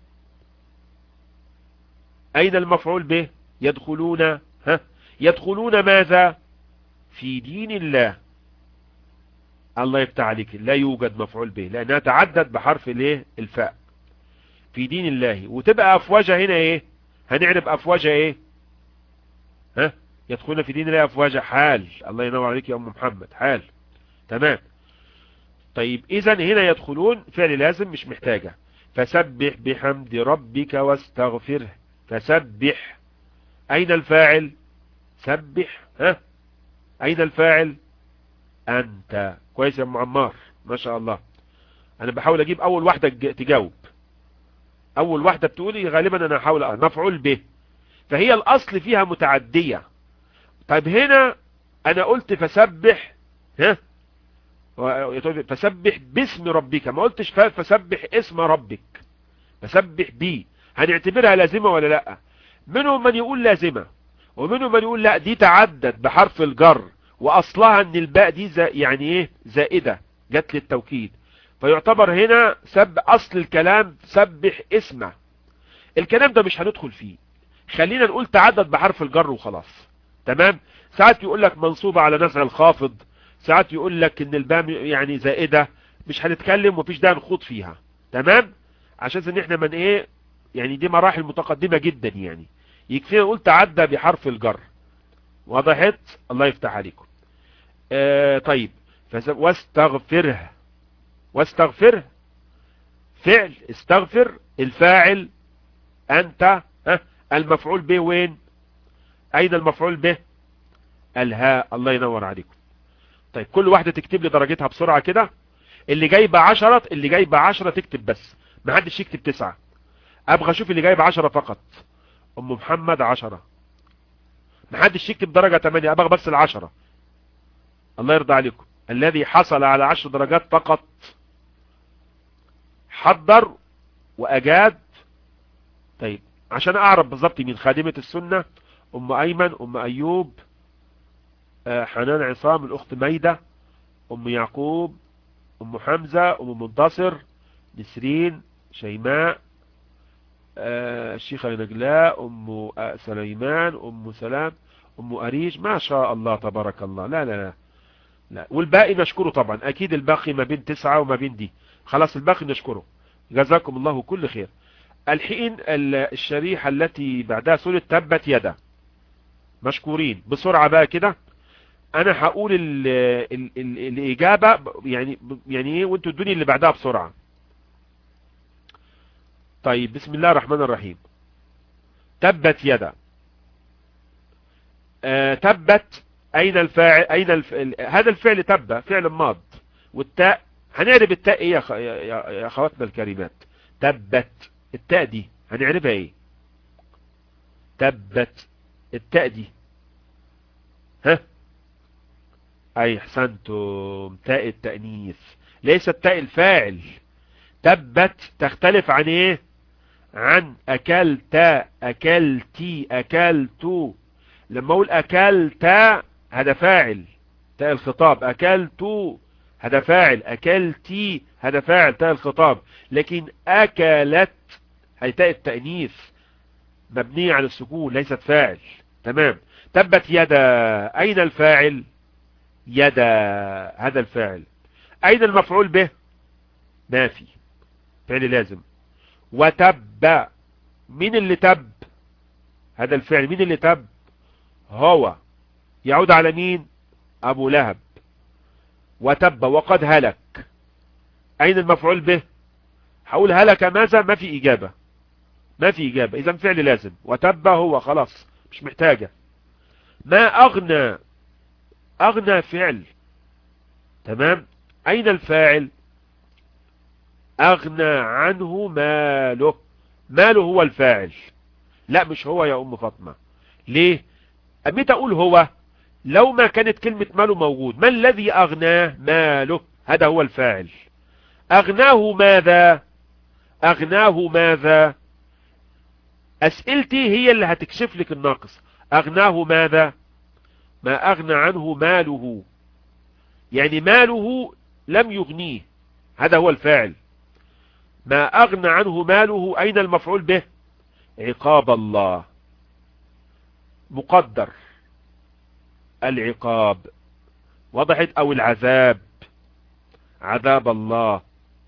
أين المفعول به؟ يدخلون، ها يدخلون ماذا؟ في دين الله. الله يفتح عليك، لا يوجد مفعول به لأنها تعدد بحرف الايه؟ الفاء. في دين الله، وتبقى أفواجها هنا ايه؟ هنعرب أفواجها ايه؟ ها يدخلون في دين الله أفواجها حال. الله ينور عليك يا أم محمد، حال. تمام. طيب اذا هنا يدخلون فعل لازم مش محتاجة. فسبح بحمد ربك واستغفره. فسبح، اين الفاعل؟ سبح، ها اين الفاعل؟ انت. كويس يا ام عمار، ما شاء الله. انا بحاول اجيب اول واحدة تجاوب، اول واحدة بتقولي غالبا انا هحاول مفعول به، فهي الاصل فيها متعدية. طيب هنا انا قلت فسبح، ها فسبح باسم ربك، ما قلتش فسبح اسم ربك. فسبح بي هنعتبرها لازمة ولا لا؟ منهم من يقول لازمة ومنهم من يقول لا دي تعدد بحرف الجر واصلها ان الباء دي زي يعني ايه زائدة جت للتوكيد، فيعتبر هنا سب اصل الكلام سبح اسمه. الكلام ده مش هندخل فيه، خلينا نقول تعدد بحرف الجر وخلاص. تمام. ساعات يقول لك منصوبة على نزع الخافض، ساعات يقول لك ان الباء يعني زائدة، مش هنتكلم ومفيش داعي نخوض فيها. تمام. عشان ان احنا من ايه يعني دي مراحل متقدمة جدا، يعني يكفينا نقول تعدى بحرف الجر. وضحت؟ الله يفتح عليكم. آه طيب واستغفره. واستغفره فعل، استغفر الفاعل انت، ها المفعول به وين؟ اين المفعول به؟ الهاء. الله ينور عليكم. طيب كل واحدة تكتب لي درجتها بسرعة كده. اللي جايبة عشرة، اللي جايبة عشرة تكتب بس، ما حدش يكتب تسعة. ابغى اشوف اللي جايبة عشرة فقط. ام محمد عشرة، ما حدش يكتب درجة تمانية، ابغى بس العشرة. الله يرضى عليكم. الذي حصل على عشر درجات فقط حضر واجاد. طيب عشان اعرف بالظبط مين خادمة السنة، ام ايمن، ام ايوب، حنان عصام، الاخت ميدة، ام يعقوب، ام حمزة، ام منتصر، نسرين، شيماء، آه الشيخة نجلاء، ام سليمان، ام سلام، ام اريج. ما شاء الله تبارك الله. لا لا لا لا، والباقي نشكره طبعا، اكيد الباقي ما بين تسعة وما بين دي، خلاص الباقي نشكره، جزاكم الله كل خير. الحين الشريحة التي بعدها سورة تبت يدا، مشكورين. بسرعة بقى كده، انا هقول ال ال ال الاجابة يعني يعني ايه، وانتوا ادوني اللي بعدها بسرعة. طيب بسم الله الرحمن الرحيم. تبت يدا، آه تبت، اين الفاعل؟ اين الف... هذا الفعل تب فعل ماض، والتاء هنعرف التاء ايه يا, خ... يا... يا اخواتنا الكريمات؟ تبت التاء دي هنعرفها ايه؟ تبت التاء دي، ها؟ اي احسنتم، تاء التأنيث، ليست تاء الفاعل. تبت تختلف عن ايه؟ عن اكلت، اكلتي، اكلت. لما اقول اكلت هذا فاعل، تاء الخطاب. اكلت هذا فاعل، اكلتي هذا فاعل، تاء الخطاب. لكن اكلت هي تاء التأنيث مبنية على السكون، ليست فاعل. تمام. تبت يدا، اين الفاعل؟ يدا هذا الفاعل. اين المفعول به؟ ما في، فعل لازم. وتب، مين اللي تب؟ هذا الفعل، مين اللي تب؟ هو، يعود على مين؟ ابو لهب. وتب وقد هلك، اين المفعول به؟ هقول هلك ماذا؟ ما في اجابة، ما في اجابة، اذا فعل لازم. وتب هو، خلاص مش محتاجة. ما اغنى، اغنى فعل. تمام. اين الفاعل؟ اغنى عنه ماله، ماله هو الفاعل. لا مش هو يا ام فاطمة. ليه؟ امتى اقول هو؟ لو ما كانت كلمة ماله موجود. ما الذي اغناه؟ ماله، هذا هو الفاعل. اغناه ماذا؟ اغناه ماذا؟ اسئلتي هي اللي هتكشف لك الناقص. اغناه ماذا؟ ما اغنى عنه ماله، يعني ماله لم يغنيه، هذا هو الفاعل. ما اغنى عنه ماله، اين المفعول به؟ عقاب الله، مقدر العقاب، وضحت؟ او العذاب، عذاب الله.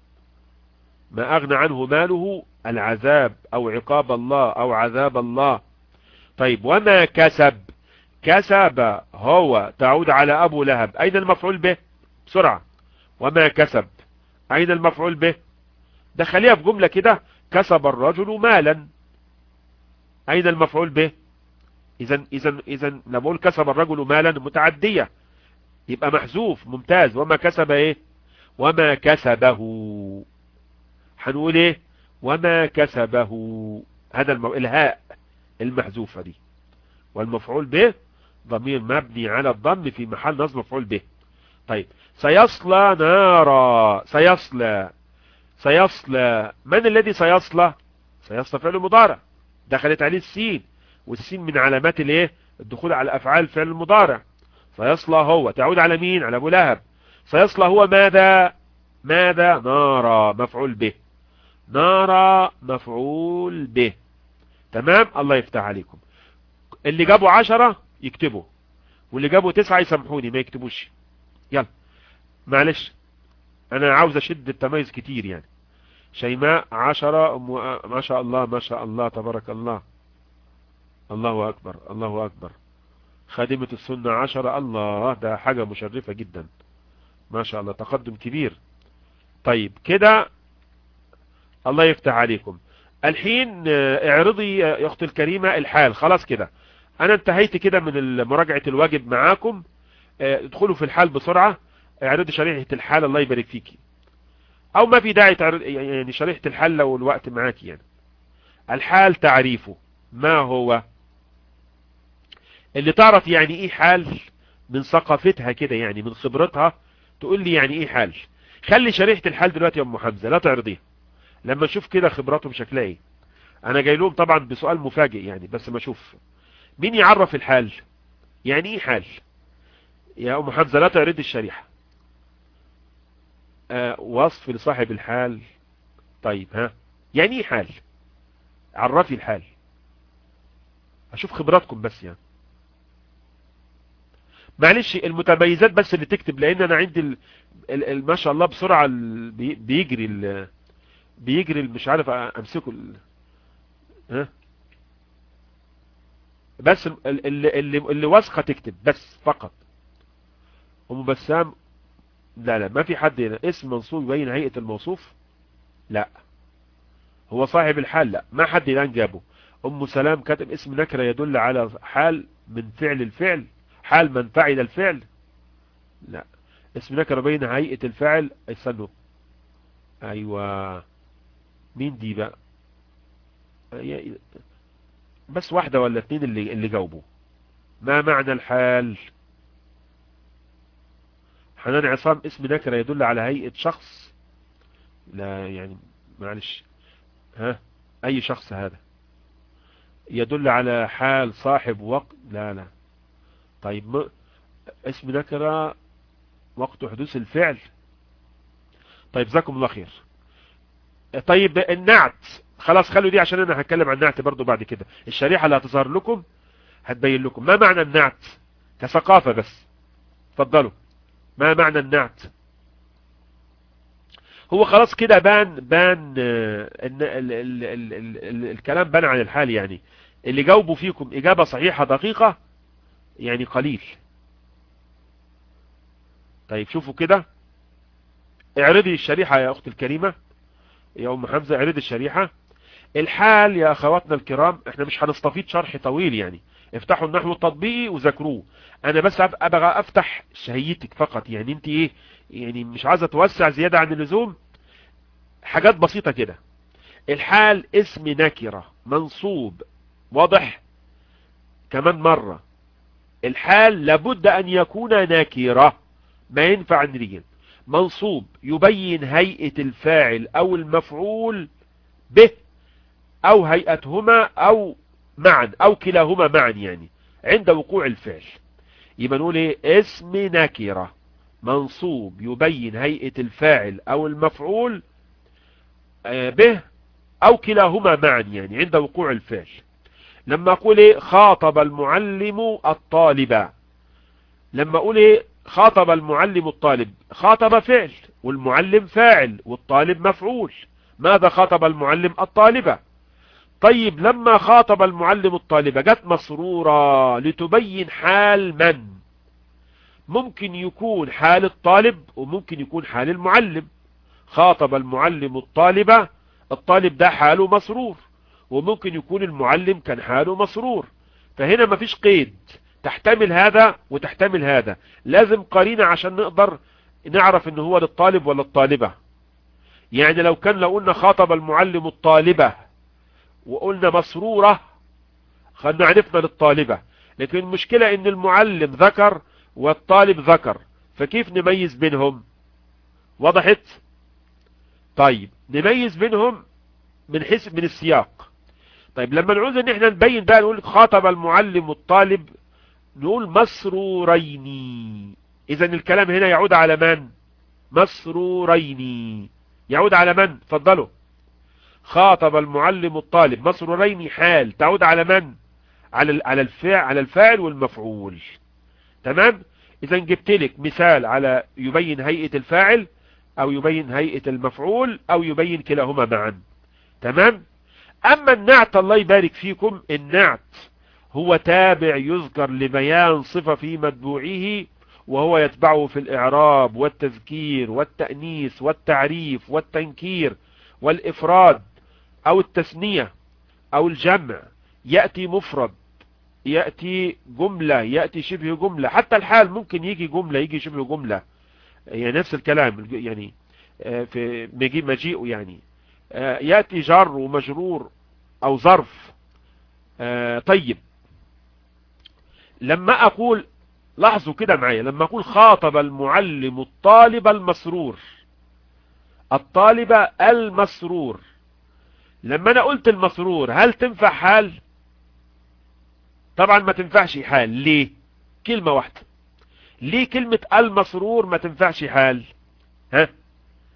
ما اغنى عنه ماله العذاب او عقاب الله او عذاب الله. طيب وما كسب، كسب هو، تعود على ابو لهب. اين المفعول به؟ بسرعة. وما كسب، اين المفعول به؟ دخليها في جملة كده، كسب الرجل مالا، اين المفعول به؟ اذا اذا اذا لما اقول كسب الرجل مالا متعدية، يبقى محذوف. ممتاز. وما كسب ايه؟ وما كسبه، هنقول ايه؟ وما كسبه. هذا المو... الهاء المحذوفة دي، والمفعول به ضمير مبني على الضم في محل نصب مفعول به. طيب سيصلى نارا، سيصلى، سيصلى، من الذي سيصلى؟ سيصلى فعل مضارع، دخلت عليه السين، والسين من علامات الايه؟ الدخول على افعال فعل المضارع. سيصلى هو، تعود على مين؟ على ابو لهب. سيصلى هو ماذا؟ ماذا؟ نارا مفعول به، نارا مفعول به. تمام. الله يفتح عليكم. اللي جابوا عشرة يكتبوا، واللي جابوا تسعة يسامحوني ما يكتبوش. يلا معلش، انا عاوز اشد التميز كتير يعني. شيماء عشرة، ما شاء الله ما شاء الله تبارك الله، الله اكبر الله اكبر. خادمة السنة عشرة، الله، ده حاجة مشرفة جدا، ما شاء الله، تقدم كبير. طيب كده الله يفتح عليكم. الحين اعرضي يا اختي الكريمة الحال. خلاص كده انا انتهيت كده من مراجعة الواجب معاكم. ادخلوا في الحال بسرعة، اعرضي شريحة الحال، الله يبارك فيكي. او ما في داعي تعرض يعني شريحة الحال لو الوقت معاكي يعني. الحال تعريفه ما هو؟ اللي تعرف يعني ايه حال من ثقافتها كده، يعني من خبرتها، تقول لي يعني ايه حال. خلي شريحة الحال دلوقتي يا ام حمزة، لا تعرضيها، لما اشوف كده خبراتهم شكلها ايه. انا جاي لهم طبعا بسؤال مفاجئ يعني، بس ما اشوف مين يعرف الحال يعني ايه حال. يا ام حمزة لا تعرضي الشريحة، آه وصف لصاحب الحال. طيب ها، يعني ايه حال؟ عرفي الحال، اشوف خبراتكم بس يعني. معلش المتميزات بس اللي تكتب، لان انا عندي ال... ال... ال... ما شاء الله بسرعة ال... بي... بيجري ال... بيجري ال... مش عارف امسكه ال... ها، بس ال- اللي اللي اللي واثقه تكتب بس فقط. ام بسام، لا لا ما في حد هنا اسم منصوب يبين هيئة الموصوف، لا. هو صاحب الحال، لا ما حد الان جابه. ام سلام كاتب اسم نكرة يدل على حال من فعل الفعل، حال من فعل الفعل، لا. اسم نكرة بين هيئة الفعل، استنوا، ايوه مين دي بقى؟ بس واحدة ولا اتنين اللي اللي جاوبوا. ما معنى الحال؟ حنان عصام اسم نكرة يدل على هيئة شخص، لا يعني معلش. ها، اي شخص هذا؟ يدل على حال صاحب وقت، لا لا. طيب م... اسم نكرة وقت حدوث الفعل. طيب جزاكم الله خير. طيب النعت، خلاص خلوا دي عشان انا هتكلم عن النعت برضو بعد كده. الشريحة اللي هتظهر لكم هتبين لكم ما معنى النعت كثقافة بس. اتفضلوا، ما معنى النعت؟ هو خلاص كده بان بان آه، ان ال ال ال ال ال الكلام بان عن الحال يعني. اللي جاوبوا فيكم اجابة صحيحة دقيقة يعني قليل. طيب شوفوا كده، اعرضي الشريحة يا اخت الكريمة، يا ام حمزة اعرضي الشريحة. الحال يا اخواتنا الكرام، احنا مش هنستفيد شرح طويل يعني، افتحوا النحو التطبيقي وذاكروه. انا بس ابغى افتح شهيتك فقط يعني. انت ايه يعني، مش عايزة توسع زيادة عن اللزوم، حاجات بسيطة كده. الحال اسم نكرة منصوب، واضح؟ كمان مرة، الحال لابد ان يكون نكرة، ما ينفع نريد منصوب يبين هيئة الفاعل او المفعول به، او هيئتهما او معا او كلاهما معا يعني عند وقوع الفعل. يبقى نقول ايه؟ اسم نكرة منصوب يبين هيئة الفاعل او المفعول به او كلاهما معا يعني عند وقوع الفعل. لما اقول ايه خاطب المعلم الطالب، لما اقول ايه خاطب المعلم الطالب، خاطب فعل والمعلم فاعل والطالب مفعول. ماذا خاطب المعلم الطالبة؟ طيب لما خاطب المعلم الطالبة جت مسرورة لتبين حال من؟ ممكن يكون حال الطالب وممكن يكون حال المعلم. خاطب المعلم الطالبة، الطالب ده حاله مسرور، وممكن يكون المعلم كان حاله مسرور. فهنا مفيش قيد، تحتمل هذا وتحتمل هذا، لازم قرينة عشان نقدر نعرف ان هو للطالب ولا الطالبة. يعني لو كان لو قلنا خاطب المعلم الطالبة وقلنا مسرورة، خلنا عرفنا للطالبة. لكن المشكلة ان المعلم ذكر والطالب ذكر، فكيف نميز بينهم؟ وضحت؟ طيب نميز بينهم من حيث من السياق. طيب لما نعوز ان احنا نبين بقى نقول خاطب المعلم الطالب، نقول مسرورين. اذا الكلام هنا يعود على من؟ مسرورين. يعود على من؟ تفضلوا. خاطب المعلم الطالب مسرورين حال تعود على من؟ على على الفاعل، على الفاعل والمفعول. تمام. اذا جبت لك مثال على يبين هيئة الفاعل او يبين هيئة المفعول او يبين كلاهما معا. تمام. اما النعت الله يبارك فيكم، النعت هو تابع يذكر لبيان صفة في متبوعه، وهو يتبعه في الاعراب والتذكير والتأنيث والتعريف والتنكير والافراد او التثنية او الجمع. يأتي مفرد، يأتي جملة، يأتي شبه جملة، حتى الحال ممكن يجي جملة يجي شبه جملة، يعني نفس الكلام يعني في مجيء مجيئه يعني. يأتي جر ومجرور او ظرف. طيب لما اقول، لاحظوا كده معايا، لما اقول خاطب المعلم الطالب المسرور، الطالب المسرور، لما انا قلت المسرور هل تنفع حال؟ طبعا ما تنفعش حال. ليه؟ كلمة واحدة. ليه كلمة المسرور ما تنفعش حال؟ ها؟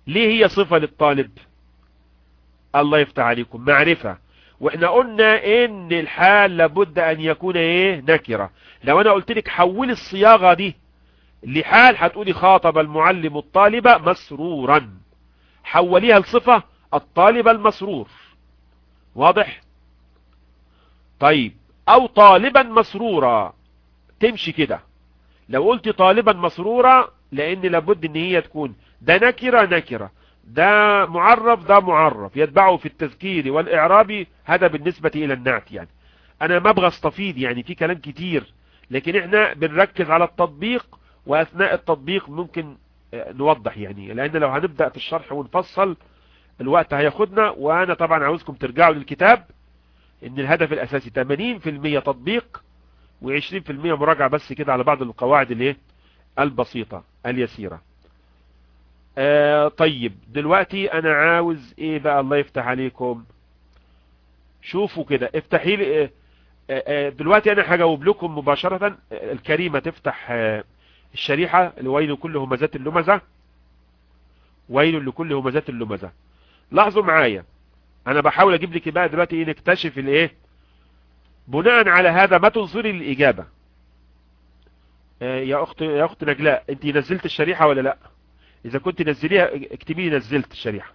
ليه هي صفة للطالب؟ الله يفتح عليكم، معرفة. واحنا قلنا ان الحال لابد ان يكون ايه؟ نكرة. لو انا قلت لك حولي الصياغة دي لحال هتقولي خاطب المعلم الطالب مسرورا، حوليها لصفة الطالب المسرور. واضح؟ طيب، او طالبا مسرورا تمشي كده. لو قلت طالبا مسرورا لان لابد ان هي تكون ده نكرة نكرة، ده معرف ده معرف، يتبعه في التذكير والاعراب. هذا بالنسبة الى النعت. يعني انا ما ابغى استفيض، يعني في كلام كتير، لكن احنا بنركز على التطبيق، واثناء التطبيق ممكن نوضح، يعني لان لو هنبدأ في الشرح ونفصل الوقت هياخدنا. وانا طبعا عاوزكم ترجعوا للكتاب، ان الهدف الاساسي ثمانين في المية تطبيق وعشرين في المية مراجعة بس كده على بعض القواعد اللي البسيطة اليسيرة. آه طيب، دلوقتي انا عاوز ايه بقى؟ الله يفتح عليكم، شوفوا كده، افتحي لي. آه آه دلوقتي انا هجاوب لكم مباشرة. الكريمة تفتح آه الشريحة الويل كل همزات اللمزة، ويل لكل همزات اللمزة. لاحظوا معايا، انا بحاول اجيب لك بقى دلوقتي ايه، نكتشف الايه. بناء على هذا ما تنظري للاجابة. آه يا اخت يا اخت نجلاء، انت نزلت الشريحة ولا لا؟ اذا كنت نزليها اكتبي لي نزلت الشريحة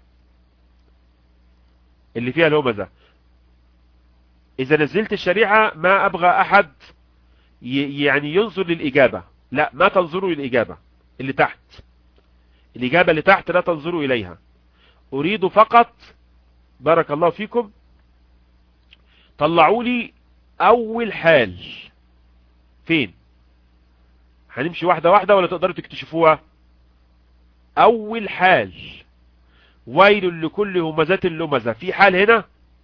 اللي فيها الهمزة. اذا نزلت الشريحة ما ابغى احد يعني ينظر للاجابة، لا ما تنظروا للاجابة اللي تحت. الاجابة اللي تحت لا تنظروا اليها. اريد فقط، بارك الله فيكم، طلعوا لي اول حال فين. هنمشي واحدة واحدة ولا تقدروا تكتشفوها؟ اول حال ويل لكل همزة اللمزة، في حال هنا؟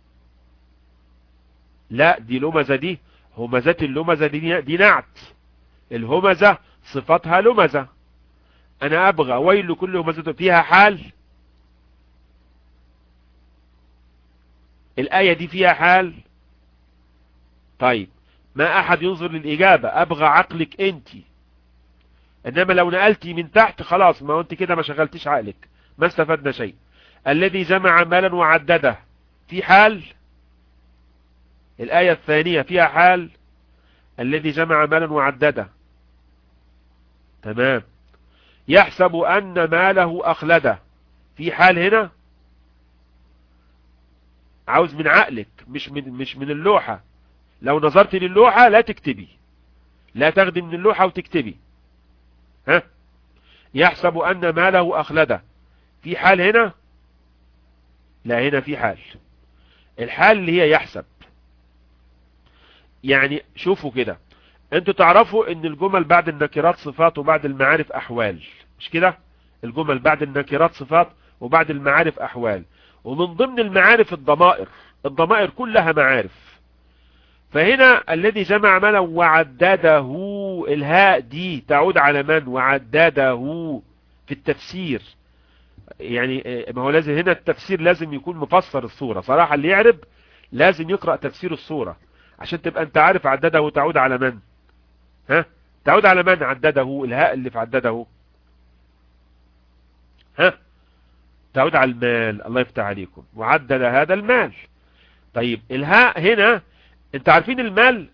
لا، دي لمزة، دي همزة اللمزة، دي, دي نعت. الهمزة صفتها لمزة. انا ابغى ويل لكل همزة فيها حال. الآية دي فيها حال. طيب، ما احد ينظر للإجابة، ابغى عقلك انت. انما لو نقلتي من تحت خلاص، ما انت كده ما شغلتيش عقلك، ما استفدنا شيء. الذي جمع مالا وعدده، في حال. الآية الثانية فيها حال، الذي جمع مالا وعدده. تمام. يحسب أن ماله أخلده، في حال هنا. عاوز من عقلك، مش من مش من اللوحة. لو نظرت للوحة لا تكتبي، لا تاخدي من اللوحة وتكتبي. ها، يحسب أن ماله أخلده، في حال هنا؟ لا، هنا في حال. الحال اللي هي يحسب. يعني شوفوا كده، انتوا تعرفوا ان الجمل بعد النكرات صفات وبعد المعارف احوال، مش كده؟ الجمل بعد النكرات صفات وبعد المعارف احوال، ومن ضمن المعارف الضمائر. الضمائر كلها معارف. فهنا الذي جمع مالا وعدده، الهاء دي تعود على من؟ وعدده في التفسير. يعني ما هو لازم هنا التفسير لازم يكون مفسر الصورة صراحة. اللي يعرب لازم يقرأ تفسير الصورة عشان تبقى انت عارف عدده تعود على من. ها، تعود على من عدده؟ الهاء اللي في عدده ها تعود على المال. الله يفتح عليكم، وعدد هذا المال. طيب، الهاء هنا انت عارفين المال،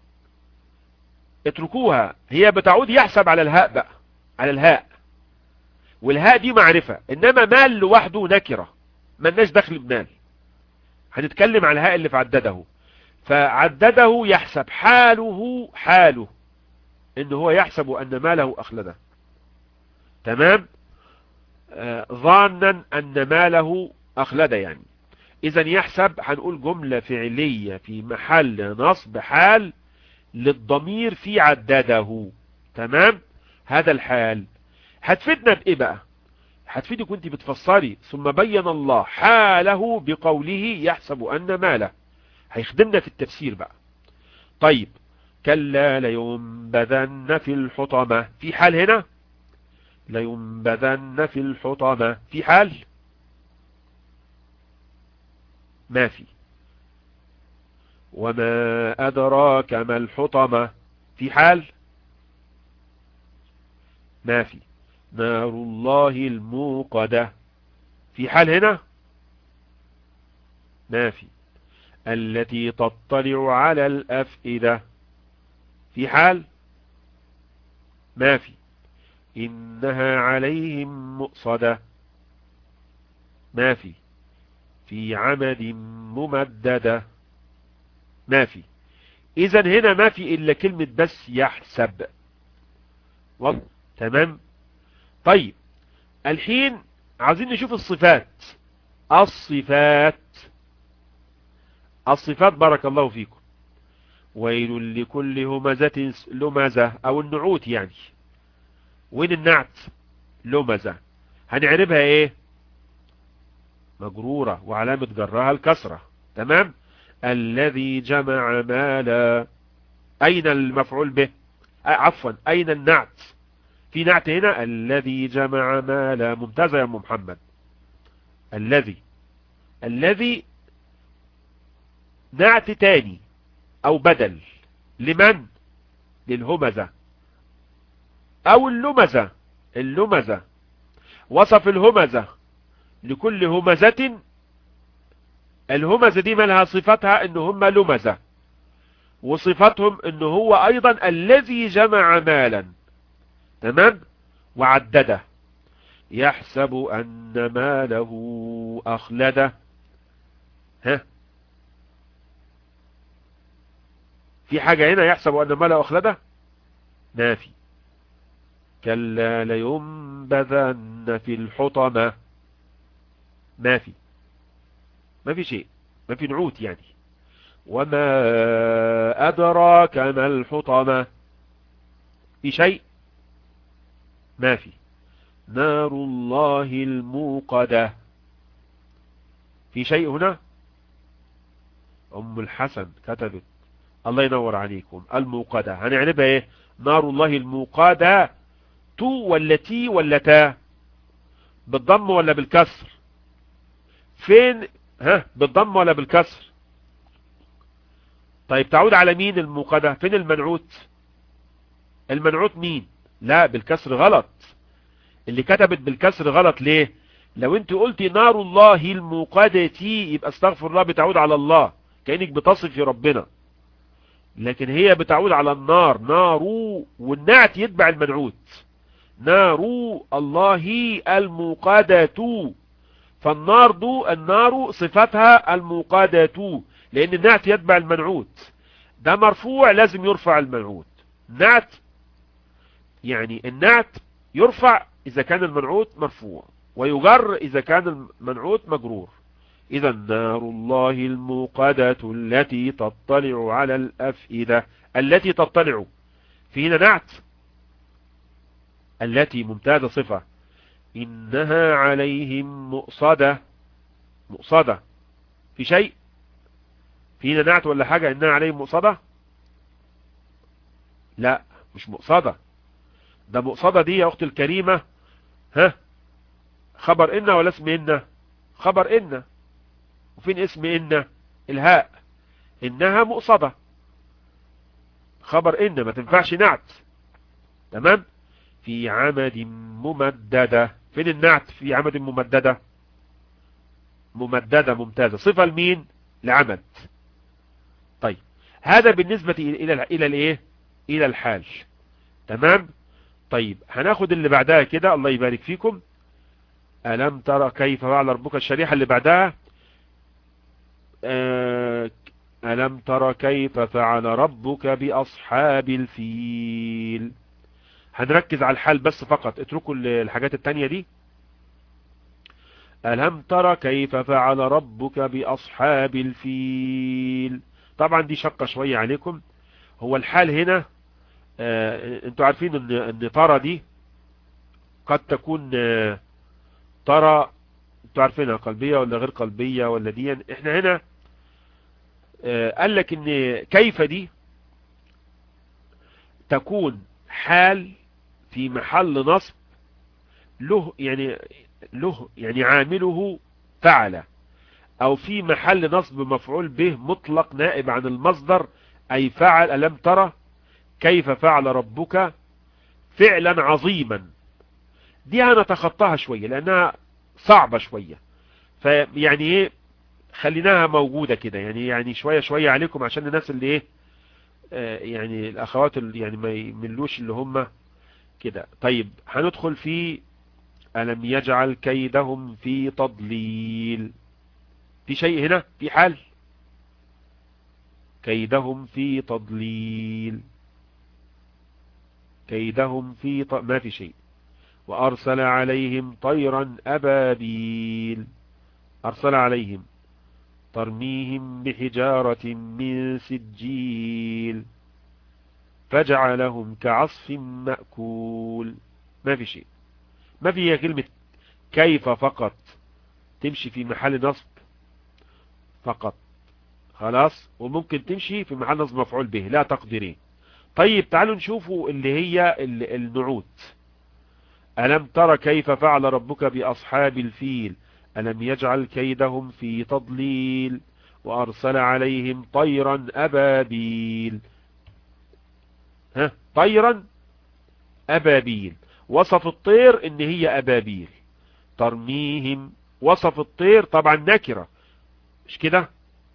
اتركوها، هي بتعود يحسب على الهاء بقى، على الهاء. والهاء دي معرفة، انما مال لوحده نكرة، ملناش دخل بمال. هنتكلم على الهاء اللي في عدده. فعدده يحسب، حاله حاله ان هو يحسب ان ماله اخلده. تمام. آه ظانا ان ماله اخلده، يعني اذا يحسب هنقول جملة فعلية في محل نصب حال للضمير في عدده. تمام. هذا الحال هتفيدنا بايه بقى؟ هتفيدك وانت بتفسري ثم بين الله حاله بقوله يحسب ان ماله، هيخدمنا في التفسير بقى. طيب، كلا لينبذن في الحطمة، في حال هنا؟ لينبذن في الحطمة، في حال؟ ما في. وما أدراك ما الحطمة، في حال؟ ما في. نار الله الموقدة، في حال هنا ما في. التي تطلع على الأفئدة في حال ما في. إنها عليهم مؤصدة ما في. في عمد ممددة ما في. إذا هنا ما في إلا كلمة بس يحسب. تمام. طيب الحين عايزين نشوف الصفات. الصفات الصفات بارك الله فيكم. ويل لكل همزة لمزة، او النعوت يعني. وين النعت؟ لمزة. هنعربها ايه؟ مجرورة، وعلامة جرها الكسرة. تمام. الذي جمع مالا. اين المفعول به؟ عفوا اين النعت؟ في نعت هنا. الذي جمع مالا. ممتازة يا ام محمد. الذي الذي نعت تاني او بدل لمن؟ للهمزة او اللمزة. اللمزة وصف الهمزة لكل همزة. الهمزة دي مالها؟ صفتها ان هم لمزة، وصفتهم ان هو ايضا الذي جمع مالا. تمام. وعدده. يحسب ان ماله اخلده. ها، في حاجة هنا يحسب ان ماله اخلده؟ ما في. كلا لينبذن في الحطمة. ما في. ما في شيء. ما في نعوت يعني. وما أدراك ما الحطمة. في شيء؟ ما في. نار الله الموقدة. في شيء هنا؟ أم الحسن كتبت الله ينور عليكم. الموقدة هنعربها ايه؟ نار الله الموقدة. تو ولا تي ولا تا؟ بالضم ولا بالكسر؟ فين؟ ها، بالضم ولا بالكسر؟ طيب تعود على مين الموقدة؟ فين المنعوت؟ المنعوت مين؟ لا، بالكسر غلط. اللي كتبت بالكسر غلط. ليه؟ لو انت قلتي نار الله الموقدة تي يبقى استغفر الله بتعود على الله، كأنك بتصفي ربنا. لكن هي بتعود على النار. نارو، والنعت يتبع المنعوت. نارو الله الموقدة. فالنار دو النار صفتها الموقدة، لان النعت يتبع المنعوت. ده مرفوع لازم يرفع المنعوت. نعت يعني النعت يرفع اذا كان المنعوت مرفوع، ويجر اذا كان المنعوت مجرور. اذا نار الله الموقدة التي تطلع على الافئدة. التي تطلع في هنا نعت. التي ممتازة صفة. إنها عليهم مؤصدة. مؤصدة في شيء؟ فينا نعت ولا حاجة؟ إنها عليهم مؤصدة؟ لا، مش مؤصدة. ده مؤصدة دي يا أختي الكريمة. ها، خبر إن ولا اسم إن؟ خبر إن. وفين اسم إن؟ الهاء. إنها مؤصدة خبر إن، ما تنفعش نعت. تمام. في عمد ممددة. فين النعت في عمد ممددة؟ ممددة ممتازة. صفة لمين؟ لعمد. طيب هذا بالنسبة الى الى الايه؟ الى الحال. تمام. طيب هناخد اللي بعدها كده. الله يبارك فيكم. ألم ترى كيف فعل ربك. الشريحة اللي بعدها ألم ترى كيف فعل ربك بأصحاب الفيل. هنركز على الحال بس فقط، اتركوا الحاجات التانية دي. ألم ترى كيف فعل ربك بأصحاب الفيل. طبعا دي شقة شوية عليكم. هو الحال هنا آه انتوا عارفين ان, إن ترى دي قد تكون آه ترى انتوا عارفينها قلبية ولا غير قلبية ولا دي. احنا هنا آه قال لك ان كيف دي تكون حال في محل نصب له، يعني له يعني عامله فعل، او في محل نصب مفعول به مطلق نائب عن المصدر، اي فعل. ألم ترى كيف فعل ربك فعلا عظيما. دي هنتخطاها شوية لانها صعبة شوية، فيعني ايه خليناها موجودة كده، يعني يعني شوية شوية عليكم عشان الناس اللي ايه آه يعني الاخوات اللي يعني ما يملوش اللي هم كده. طيب هندخل في ألم يجعل كيدهم في تضليل. في شيء هنا في حال كيدهم في تضليل، كيدهم في ط... ما في شيء. وأرسل عليهم طيرا أبابيل، أرسل عليهم ترميهم بحجارة من سجيل فجعلهم كعصف مأكول. ما في شيء، ما في هي كلمة كيف فقط تمشي في محل نصب فقط خلاص، وممكن تمشي في محل نصب مفعول به لا تقدرين. طيب تعالوا نشوفوا اللي هي النعوت. ألم تر كيف فعل ربك بأصحاب الفيل ألم يجعل كيدهم في تضليل وأرسل عليهم طيرا أبابيل. ها طيرا أبابيل، وصف الطير ان هي أبابيل. ترميهم، وصف الطير طبعا نكرة مش كده،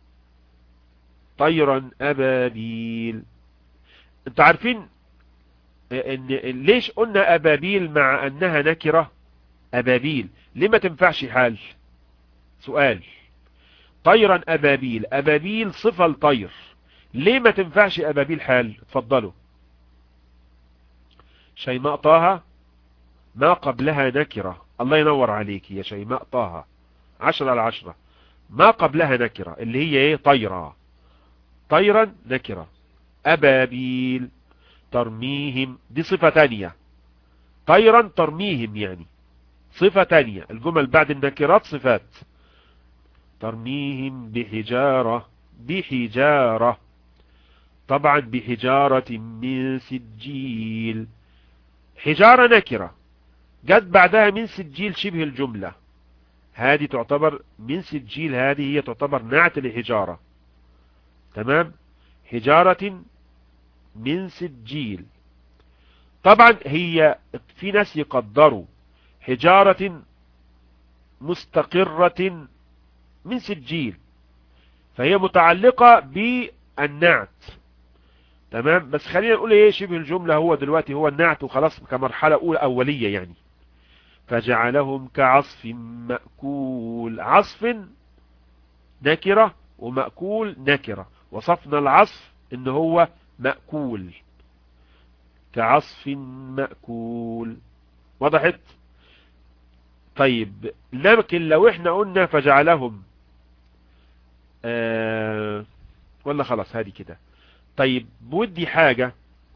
طيرا أبابيل. انتوا عارفين ان ليش قلنا أبابيل مع انها نكرة؟ أبابيل ليه ما تنفعش حال؟ سؤال. طيرا أبابيل، أبابيل صفة لطير، ليه ما تنفعش أبابيل حال؟ اتفضلوا. شيماء طه ما قبلها نكرة، الله ينور عليك يا شيماء طه، عشرة على عشرة. ما قبلها نكرة اللي هي ايه؟ طيرا، طيرا نكرة. أبابيل ترميهم دي صفة تانية، طيرا ترميهم يعني صفة تانية، الجمل بعد النكرات صفات. ترميهم بحجارة، بحجارة طبعا بحجارة من سجيل، حجارة نكرة جت بعدها من سجيل شبه الجملة، هذه تعتبر من سجيل، هذه هي تعتبر نعت لحجارة. تمام، حجارة من سجيل. طبعا هي في ناس يقدروا حجارة مستقرة من سجيل، فهي متعلقة بالنعت. تمام، بس خلينا نقول ايه شبه الجملة هو دلوقتي هو النعت وخلاص كمرحلة اولى اولية يعني. فجعلهم كعصف مأكول، عصف نكرة ومأكول نكرة، وصفنا العصف ان هو مأكول، كعصف مأكول. وضحت؟ طيب لكن لو احنا قلنا فجعلهم آه ولا خلاص هذه كده. طيب بودي حاجة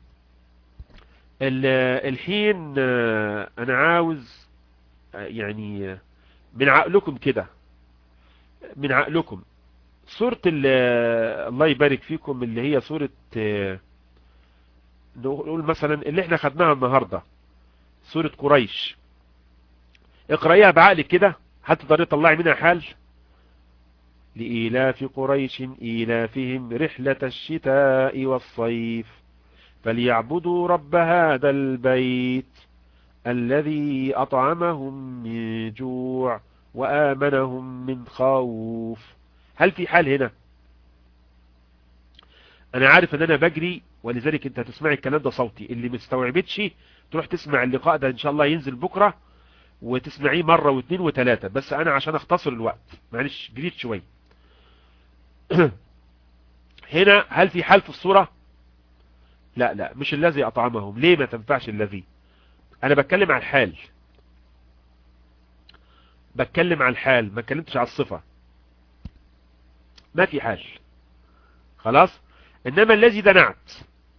الحين، آه انا عاوز آه يعني من عقلكم كده، من عقلكم سورة الله يبارك فيكم اللي هي سورة آه نقول مثلا اللي احنا خدناها النهاردة سورة قريش، اقرأيها بعقلك كده حتى تقدري تطلعي منها حال. لإيلاف قريش إيلافهم رحلة الشتاء والصيف فليعبدوا رب هذا البيت الذي أطعمهم من جوع وآمنهم من خوف. هل في حال هنا؟ أنا عارف أن أنا بجري ولذلك أنت هتسمعي الكلام ده صوتي، اللي مستوعبتش تروح تسمع اللقاء ده إن شاء الله ينزل بكرة وتسمعيه مرة واثنين وثلاثة، بس أنا عشان أختصر الوقت معلش جريت شوي. هنا هل في حال في الصورة؟ لا لا مش الذي أطعمهم، ليه ما تنفعش الذي؟ أنا بتكلم عن الحال، بتكلم عن الحال ما اتكلمتش على الصفة، ما في حال خلاص. إنما الذي ده نعت،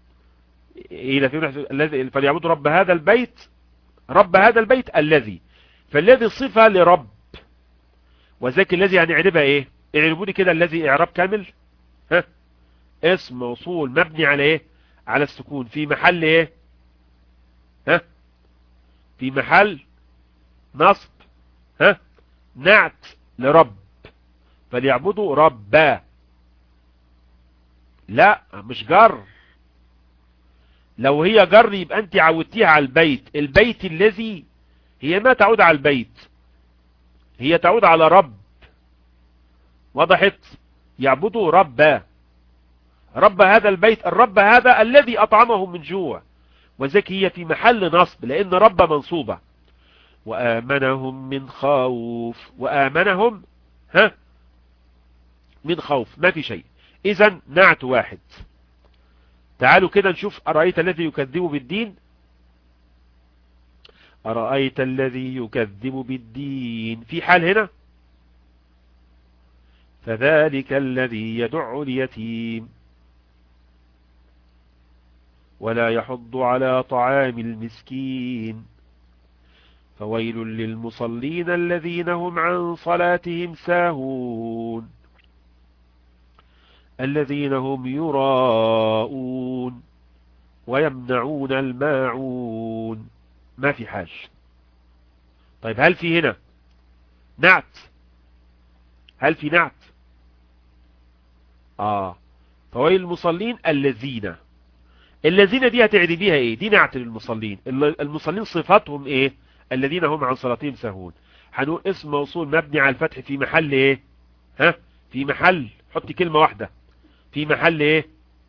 الذي فليعبدوا رب هذا البيت، رب هذا البيت الذي، فالذي صفة لرب، وذاك الذي يعني اعربها ايه؟ اعربوا لي كده الذي اعراب كامل. ها اسم موصول مبني على ايه؟ على السكون في محل ايه؟ ها في محل نصب. ها نعت لرب، فليعبدوا ربا. لا مش جر، لو هي جر يبقى انت عودتيها على البيت، البيت الذي هي ما تعود على البيت، هي تعود على رب. وضحت؟ يعبدوا ربا، رب هذا البيت، الرب هذا الذي أطعمهم من جوع. وذلك هي في محل نصب لأن رب منصوبة. وآمنهم من خوف، وآمنهم ها من خوف، ما في شيء. إذن نعت واحد. تعالوا كده نشوف أرأيت الذي يكذب بالدين. أرأيت الذي يكذب بالدين في حال هنا، فذلك الذي يدع اليتيم ولا يحض على طعام المسكين فويل للمصلين الذين هم عن صلاتهم ساهون الذين هم يراءون ويمنعون الماعون. ما في حال. طيب هل في هنا نعت؟ هل في نعت؟ آه فويل المصلين الذين، الذين دي هتعدي بيها ايه؟ دي نعت للمصلين. المصلين صفاتهم ايه؟ الذين هم عن صلاتهم ساهون. هنقول اسم موصول مبني على الفتح في محل ايه؟ ها في محل، حط كلمة واحدة في محل ايه؟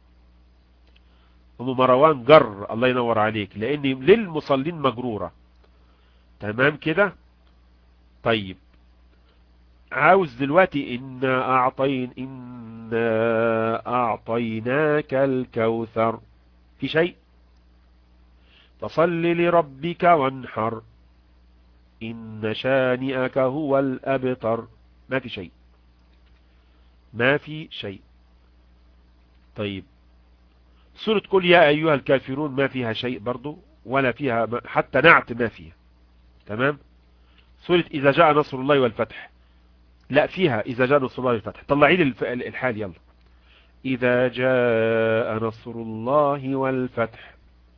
ام مروان جر، الله ينور عليك، لان للمصلين مجرورة. تمام كده. طيب عاوز دلوقتي إنا أعطين إنا أعطيناك الكوثر، في شيء؟ فصل لربك وانحر إن شانئك هو الأبتر. ما في شيء، ما في شيء. طيب سورة قل يا أيها الكافرون ما فيها شيء برضو، ولا فيها حتى نعت ما فيها. تمام. سورة إذا جاء نصر الله والفتح لا فيها إذا جاء نصر الله والفتح. طلعي لي الحال يلا. إذا جاء نصر الله والفتح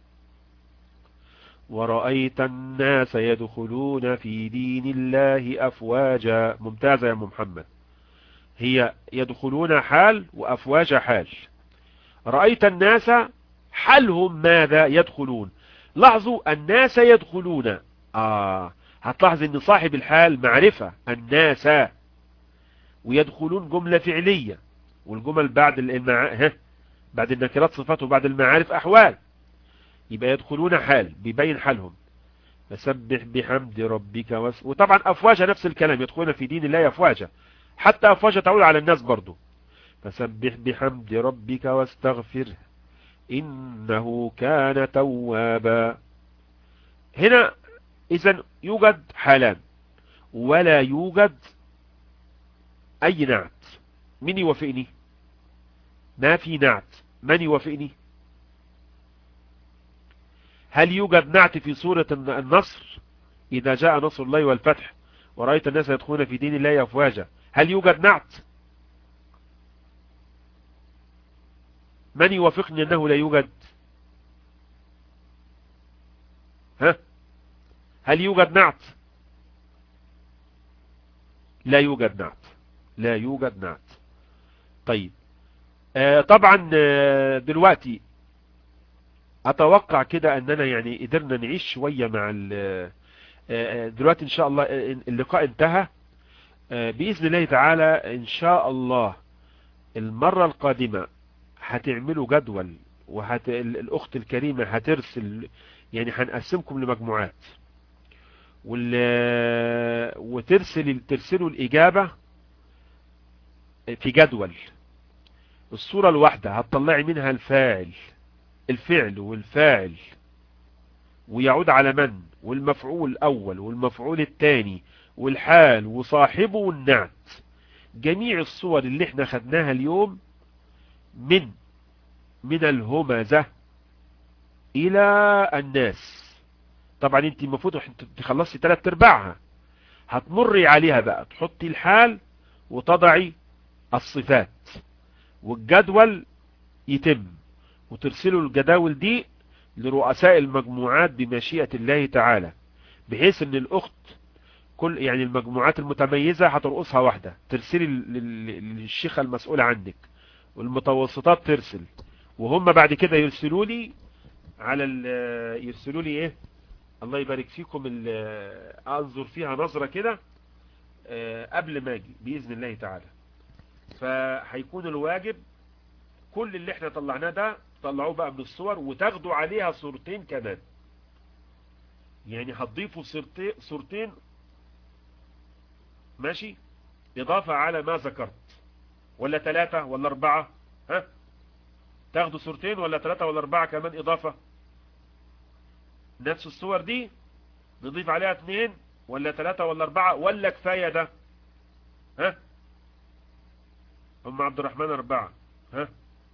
ورأيت الناس يدخلون في دين الله أفواجا. ممتازة يا أم محمد. هي يدخلون حال وأفواجا حال. رأيت الناس حالهم ماذا؟ يدخلون. لاحظوا الناس يدخلون. آه هتلاحظ ان صاحب الحال معرفة الناس، ويدخلون جملة فعلية، والجمل بعد المع... ها بعد النكرات صفات وبعد المعارف أحوال. يبقى يدخلون حال بيبين حالهم. فسبح بحمد ربك وس... وطبعا أفواجا نفس الكلام، يدخلون في دين الله أفواجا، حتى أفواجا تعود على الناس برضو. فسبح بحمد ربك واستغفره إنه كان توابا. هنا إذن يوجد حالان ولا يوجد أي نعت. من يوافقني؟ ما في نعت. من يوافقني؟ هل يوجد نعت في سورة النصر إذا جاء نصر الله والفتح ورأيت الناس يدخلون في دين الله أفواجا؟ هل يوجد نعت؟ من يوافقني أنه لا يوجد؟ ها هل يوجد نعت؟ لا يوجد نعت، لا يوجد نعت. طيب آه طبعا آه دلوقتي اتوقع كده اننا يعني قدرنا نعيش شوية مع آه دلوقتي ان شاء الله اللقاء انتهى. آه بإذن الله تعالى ان شاء الله المرة القادمة هتعملوا جدول، وهت الاخت الكريمة هترسل، يعني هنقسمكم لمجموعات وال... وترسل ترسلوا الإجابة في جدول. الصورة الواحدة هتطلعي منها الفاعل الفعل والفاعل ويعود على من، والمفعول الأول والمفعول الثاني والحال وصاحبه والنعت. جميع الصور اللي احنا خدناها اليوم من من الهمزة إلى الناس. طبعا انت المفروض تخلصي ثلاث ارباعها، هتمري عليها بقى تحطي الحال وتضعي الصفات والجدول يتم، وترسلوا الجداول دي لرؤساء المجموعات بمشيئة الله تعالى، بحيث ان الاخت كل يعني المجموعات المتميزة هترقصها واحدة، ترسلي للشيخة المسؤولة عندك، والمتوسطات ترسل، وهم بعد كده يرسلوا لي على يرسلوا لي ايه، الله يبارك فيكم، انظر فيها نظرة كده قبل ما اجي بإذن الله تعالى. فهيكون الواجب كل اللي احنا طلعناه ده طلعوه بقى من الصور، وتاخدوا عليها صورتين كمان. يعني هتضيفوا صورتين صورتين ماشي، اضافة على ما ذكرت، ولا ثلاثة ولا اربعة؟ ها، تاخدوا صورتين ولا ثلاثة ولا اربعة كمان اضافة؟ نفس الصور دي نضيف عليها اثنين ولا ثلاثة ولا اربعة، ولا كفاية ده؟ ها، ام عبد الرحمن اربعة، ها،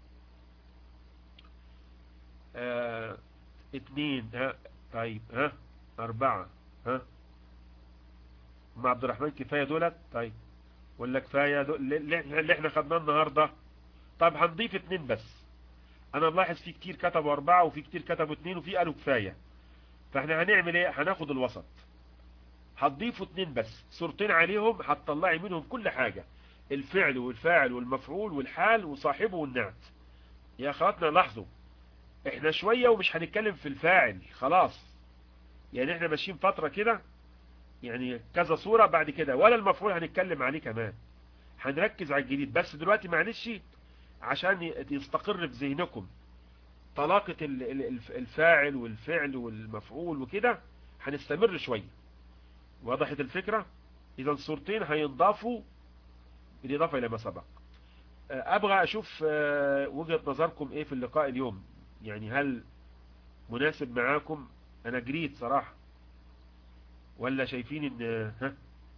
آه اتنين، ها، طيب، ها، اربعة، ها، ام عبد الرحمن كفاية دولت؟ طيب، ولا كفاية دول اللي احنا خدناه النهاردة؟ طب هنضيف اتنين بس. انا ملاحظ في كتير كتبوا اربعة وفي كتير كتبوا اتنين وفي قالوا كفاية. فاحنا هنعمل ايه؟ هناخد الوسط، هتضيفوا اتنين بس، صورتين عليهم هتطلعي منهم كل حاجة، الفعل والفاعل والمفعول والحال وصاحبه والنعت. يا اخواتنا لاحظوا، احنا شوية ومش هنتكلم في الفاعل خلاص. يعني احنا ماشيين فترة كده، يعني كذا صورة بعد كده، ولا المفعول هنتكلم عليه كمان، هنركز على الجديد بس دلوقتي. معلش عشان يستقر في ذهنكم طلاقة الفاعل والفعل والمفعول وكده، هنستمر شوية. وضحت الفكرة؟ اذا صورتين هينضافوا بالاضافة الى ما سبق. ابغى اشوف وجهة نظركم ايه في اللقاء اليوم، يعني هل مناسب معاكم؟ انا جريت صراحة، ولا شايفين ان ها؟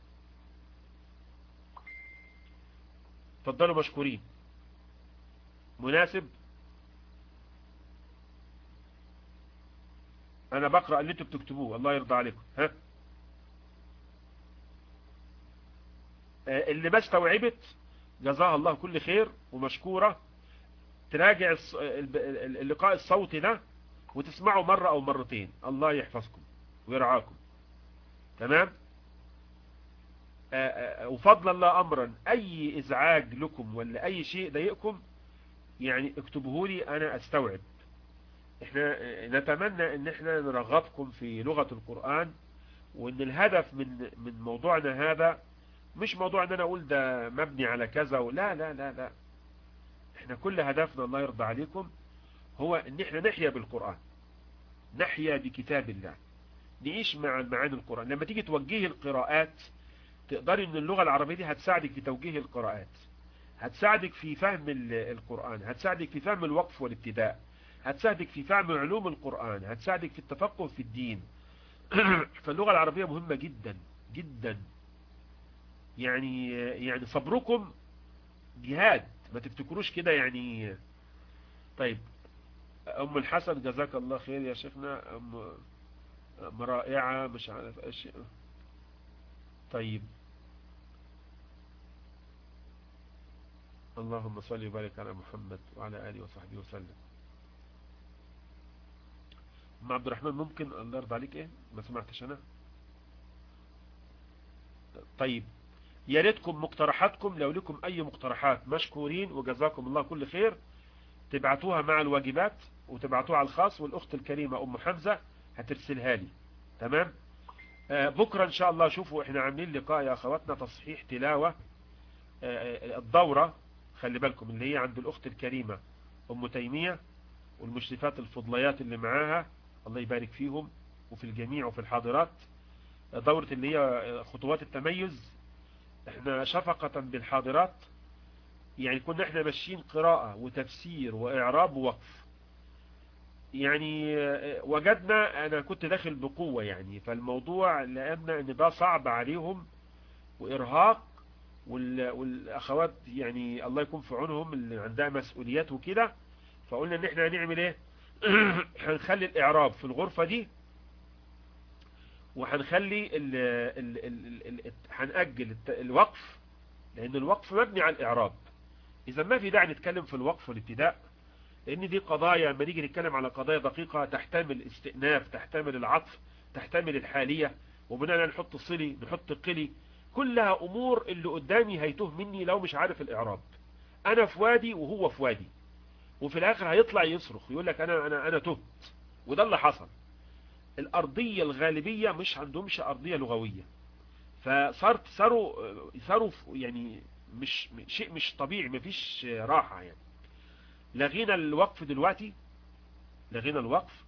اتفضلوا مشكورين. مناسب؟ انا بقرأ اللي انتوا بتكتبوه، الله يرضى عليكم. ها، اللي ما استوعبت جزاها الله كل خير ومشكورة، تراجع اللقاء الصوتي ده وتسمعوا مرة او مرتين، الله يحفظكم ويرعاكم. تمام. وفضل الله امرا اي ازعاج لكم ولا اي شيء ضايقكم يعني اكتبوه لي، انا استوعب. احنا نتمنى ان احنا نرغبكم في لغة القرآن، وان الهدف من من موضوعنا هذا مش موضوع ان انا اقول ده مبني على كذا، ولا لا لا لا. احنا كل هدفنا الله يرضى عليكم هو ان احنا نحيا بالقرآن، نحيا بكتاب الله، نعيش مع معاني القرآن. لما تيجي توجهي القراءات تقدري ان اللغة العربية دي هتساعدك في توجيه القراءات، هتساعدك في فهم القرآن، هتساعدك في فهم الوقف والابتداء، هتساعدك في فهم علوم القرآن، هتساعدك في التفقه في الدين. فاللغة العربية مهمة جدا جدا. يعني يعني صبركم جهاد، ما تفتكروش كده يعني. طيب، ام الحسن جزاك الله خير يا شيخنا، ام رائعة، مش عارف ايش. طيب، اللهم صل وبارك على محمد وعلى آله وصحبه وسلم. ام عبد الرحمن ممكن الله يرضى عليك ايه؟ ما سمعتش انا. طيب، يا ريتكم مقترحاتكم، لو لكم اي مقترحات مشكورين وجزاكم الله كل خير، تبعتوها مع الواجبات وتبعتوها على الخاص، والاخت الكريمة ام حمزة هترسلها لي. تمام. آه بكرة ان شاء الله شوفوا احنا عاملين لقاء يا اخواتنا تصحيح تلاوة آه الدورة، خلي بالكم اللي هي عند الاخت الكريمة ام تيمية والمشرفات الفضليات اللي معاها، الله يبارك فيهم وفي الجميع وفي الحاضرات. دورة اللي هي خطوات التميز، احنا شفقة بالحاضرات يعني كنا احنا ماشيين قراءة وتفسير واعراب ووقف، يعني وجدنا انا كنت داخل بقوة يعني، فالموضوع لقينا ان ده صعب عليهم وارهاق، والاخوات يعني الله يكون في عونهم اللي عندها مسؤوليات وكده. فقلنا ان احنا هنعمل ايه؟ هنخلي الاعراب في الغرفة دي، وهنخلي ال ال ال ال هنأجل الوقف، لان الوقف مبني على الاعراب. اذا ما في داعي نتكلم في الوقف والابتداء، لان دي قضايا لما نيجي نتكلم على قضايا دقيقة تحتمل استئناف، تحتمل العطف، تحتمل الحالية، وبناء نحط صلي نحط قلي، كلها امور اللي قدامي هيتوه مني لو مش عارف الاعراب. انا في وادي وهو في وادي، وفي الاخر هيطلع يصرخ يقول لك انا انا انا تهت. وده اللي حصل. الارضية الغالبية مش عندهمش ارضية لغوية، فصار صاروا صاروا يعني مش شيء مش طبيعي، مفيش راحة يعني. لغينا الوقف دلوقتي، لغينا الوقف،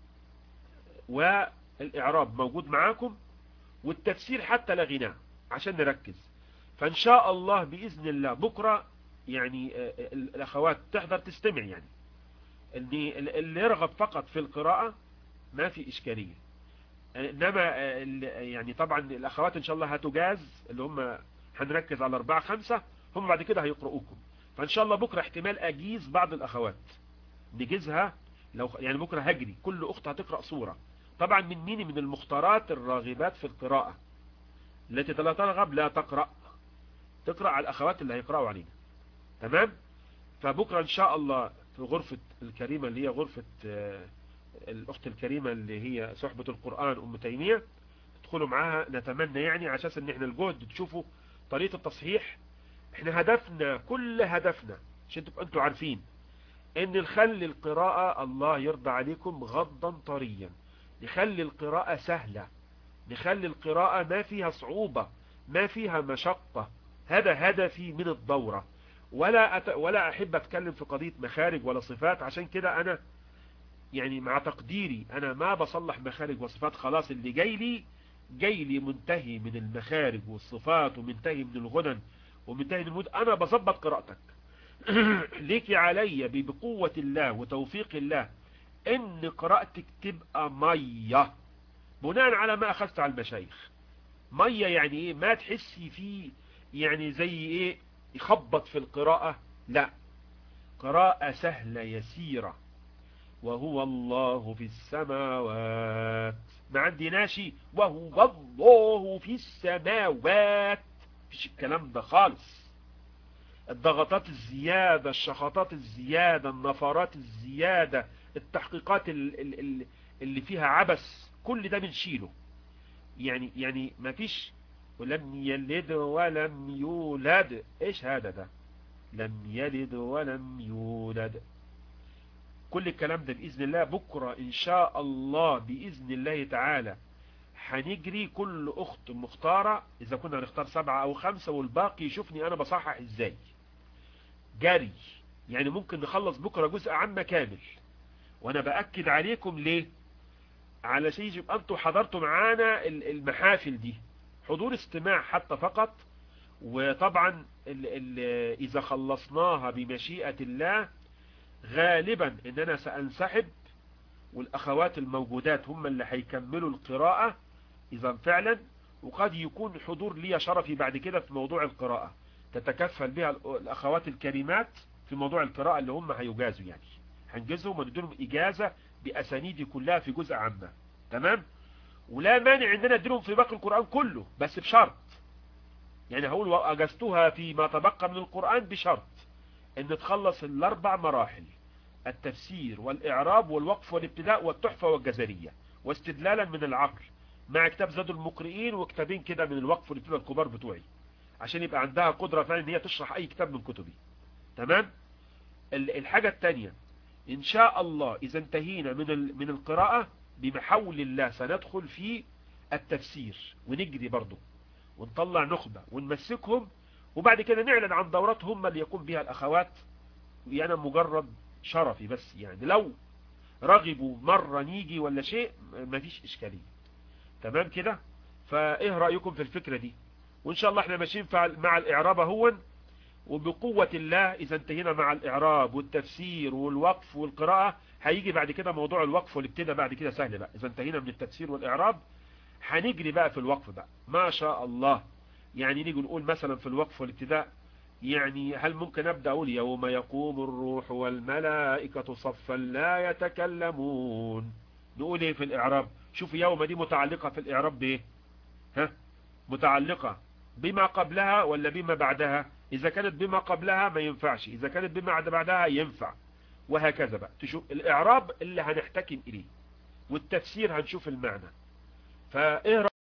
والإعراب موجود معاكم، والتفسير حتى لغيناه عشان نركز. فإن شاء الله بإذن الله بكرة يعني الأخوات تحضر تستمع، يعني اللي اللي يرغب فقط في القراءة ما في إشكالية. إنما يعني طبعا الأخوات إن شاء الله هتجاز، اللي هم هنركز على أربعة خمسة، هم بعد كده هيقرؤوكم. فإن شاء الله بكرة احتمال أجيز بعض الأخوات، نجيزها لو يعني بكرة هجري كل أخت هتقرأ سورة، طبعا من مين؟ من المختارات الراغبات في القراءة، التي لا ترغب لا تقرأ، تقرأ على الأخوات اللي هيقرأوا علينا. تمام. فبكرة إن شاء الله في غرفة الكريمة اللي هي غرفة الأخت الكريمة اللي هي صحبة القرآن أم تيمية، تدخلوا معاها نتمنى يعني عشان ان احنا الجهد تشوفوا طريقة التصحيح. احنا هدفنا كل هدفنا عشان تبقوا انتوا عارفين ان نخلي القراءة الله يرضى عليكم غضا طريا، نخلي القراءة سهلة، نخلي القراءة ما فيها صعوبة، ما فيها مشقة. هذا هدفي من الدورة. ولا أت... ولا احب اتكلم في قضية مخارج ولا صفات، عشان كده انا يعني مع تقديري انا ما بصلح مخارج وصفات، خلاص اللي جاي لي جاي لي منتهي من المخارج والصفات، ومنتهي من الغنن، ومنتهي من المود. انا بظبط قراءتك ليكي علي بقوة الله وتوفيق الله ان قراءتك تبقى مية بناء على ما اخذت على المشايخ. مية يعني ايه؟ ما تحسي فيه يعني زي ايه يخبط في القراءة، لا، قراءة سهلة يسيرة. وهو الله في السماوات، ما عندناش وهو الله في السماوات، مفيش الكلام ده خالص. الضغطات الزيادة، الشخطات الزيادة، النفرات الزيادة، التحقيقات اللي فيها عبث، كل ده بنشيله. يعني يعني مفيش ولم يلد ولم يولد. ايش هذا ده؟ لم يلد ولم يولد. كل الكلام ده بإذن الله بكرة إن شاء الله بإذن الله تعالى هنجري كل أخت مختارة، إذا كنا نختار سبعة أو خمسة والباقي يشوفني أنا بصحح إزاي جاري. يعني ممكن نخلص بكرة جزء عامة كامل، وأنا بأكد عليكم ليه؟ على شيء يبقى أنتوا حضرتوا معانا المحافل دي حضور استماع حتى فقط. وطبعا ال ال إذا خلصناها بمشيئة الله غالبا اننا سأنسحب، والاخوات الموجودات هم اللي هيكملوا القراءة اذا فعلا. وقد يكون حضور لي شرفي بعد كده في موضوع القراءة، تتكفل بها الاخوات الكريمات في موضوع القراءة اللي هم هيجازوا، يعني هنجزهم ونديلهم اجازة باسانيدي كلها في جزء عامة. تمام. ولا مانع اننا نديلهم في باقي القرآن كله، بس بشرط، يعني هقول اجزتها فيما تبقى من القرآن بشرط ان تخلص الاربع مراحل: التفسير والإعراب والوقف والابتداء والتحفة والجزرية، واستدلالا من العقل، مع كتاب زاد المقرئين وكتابين كده من الوقف والابتداء الكبار بتوعي، عشان يبقى عندها قدرة فعلا ان هي تشرح اي كتاب من كتبي. تمام. الحاجة التانية ان شاء الله اذا انتهينا من من القراءة بمحول الله سندخل في التفسير، ونجري برضو ونطلع نخبة ونمسكهم، وبعد كده نعلن عن دورات هم اللي يقوم بها الاخوات. يعني مجرد شرفي بس، يعني لو رغبوا مرة نيجي ولا شيء مفيش اشكالية. تمام كده. فايه رأيكم في الفكرة دي؟ وان شاء الله احنا ماشيين مع الاعراب اهون، وبقوة الله اذا انتهينا مع الاعراب والتفسير والوقف والقراءة هيجي بعد كده موضوع الوقف والابتداء، بعد كده سهل بقى. اذا انتهينا من التفسير والاعراب هنجري بقى في الوقف بقى ما شاء الله. يعني نيجي نقول مثلا في الوقف والابتداء، يعني هل ممكن أبدأ أقول يوم يقوم الروح والملائكة صفا لا يتكلمون؟ نقول ايه في الإعراب؟ شوف يوم دي متعلقة في الإعراب بايه؟ ها، متعلقة بما قبلها ولا بما بعدها؟ إذا كانت بما قبلها ما ينفعش، إذا كانت بما بعدها ينفع، وهكذا بقى. تشوف الإعراب اللي هنحتكم إليه، والتفسير هنشوف المعنى. فإيه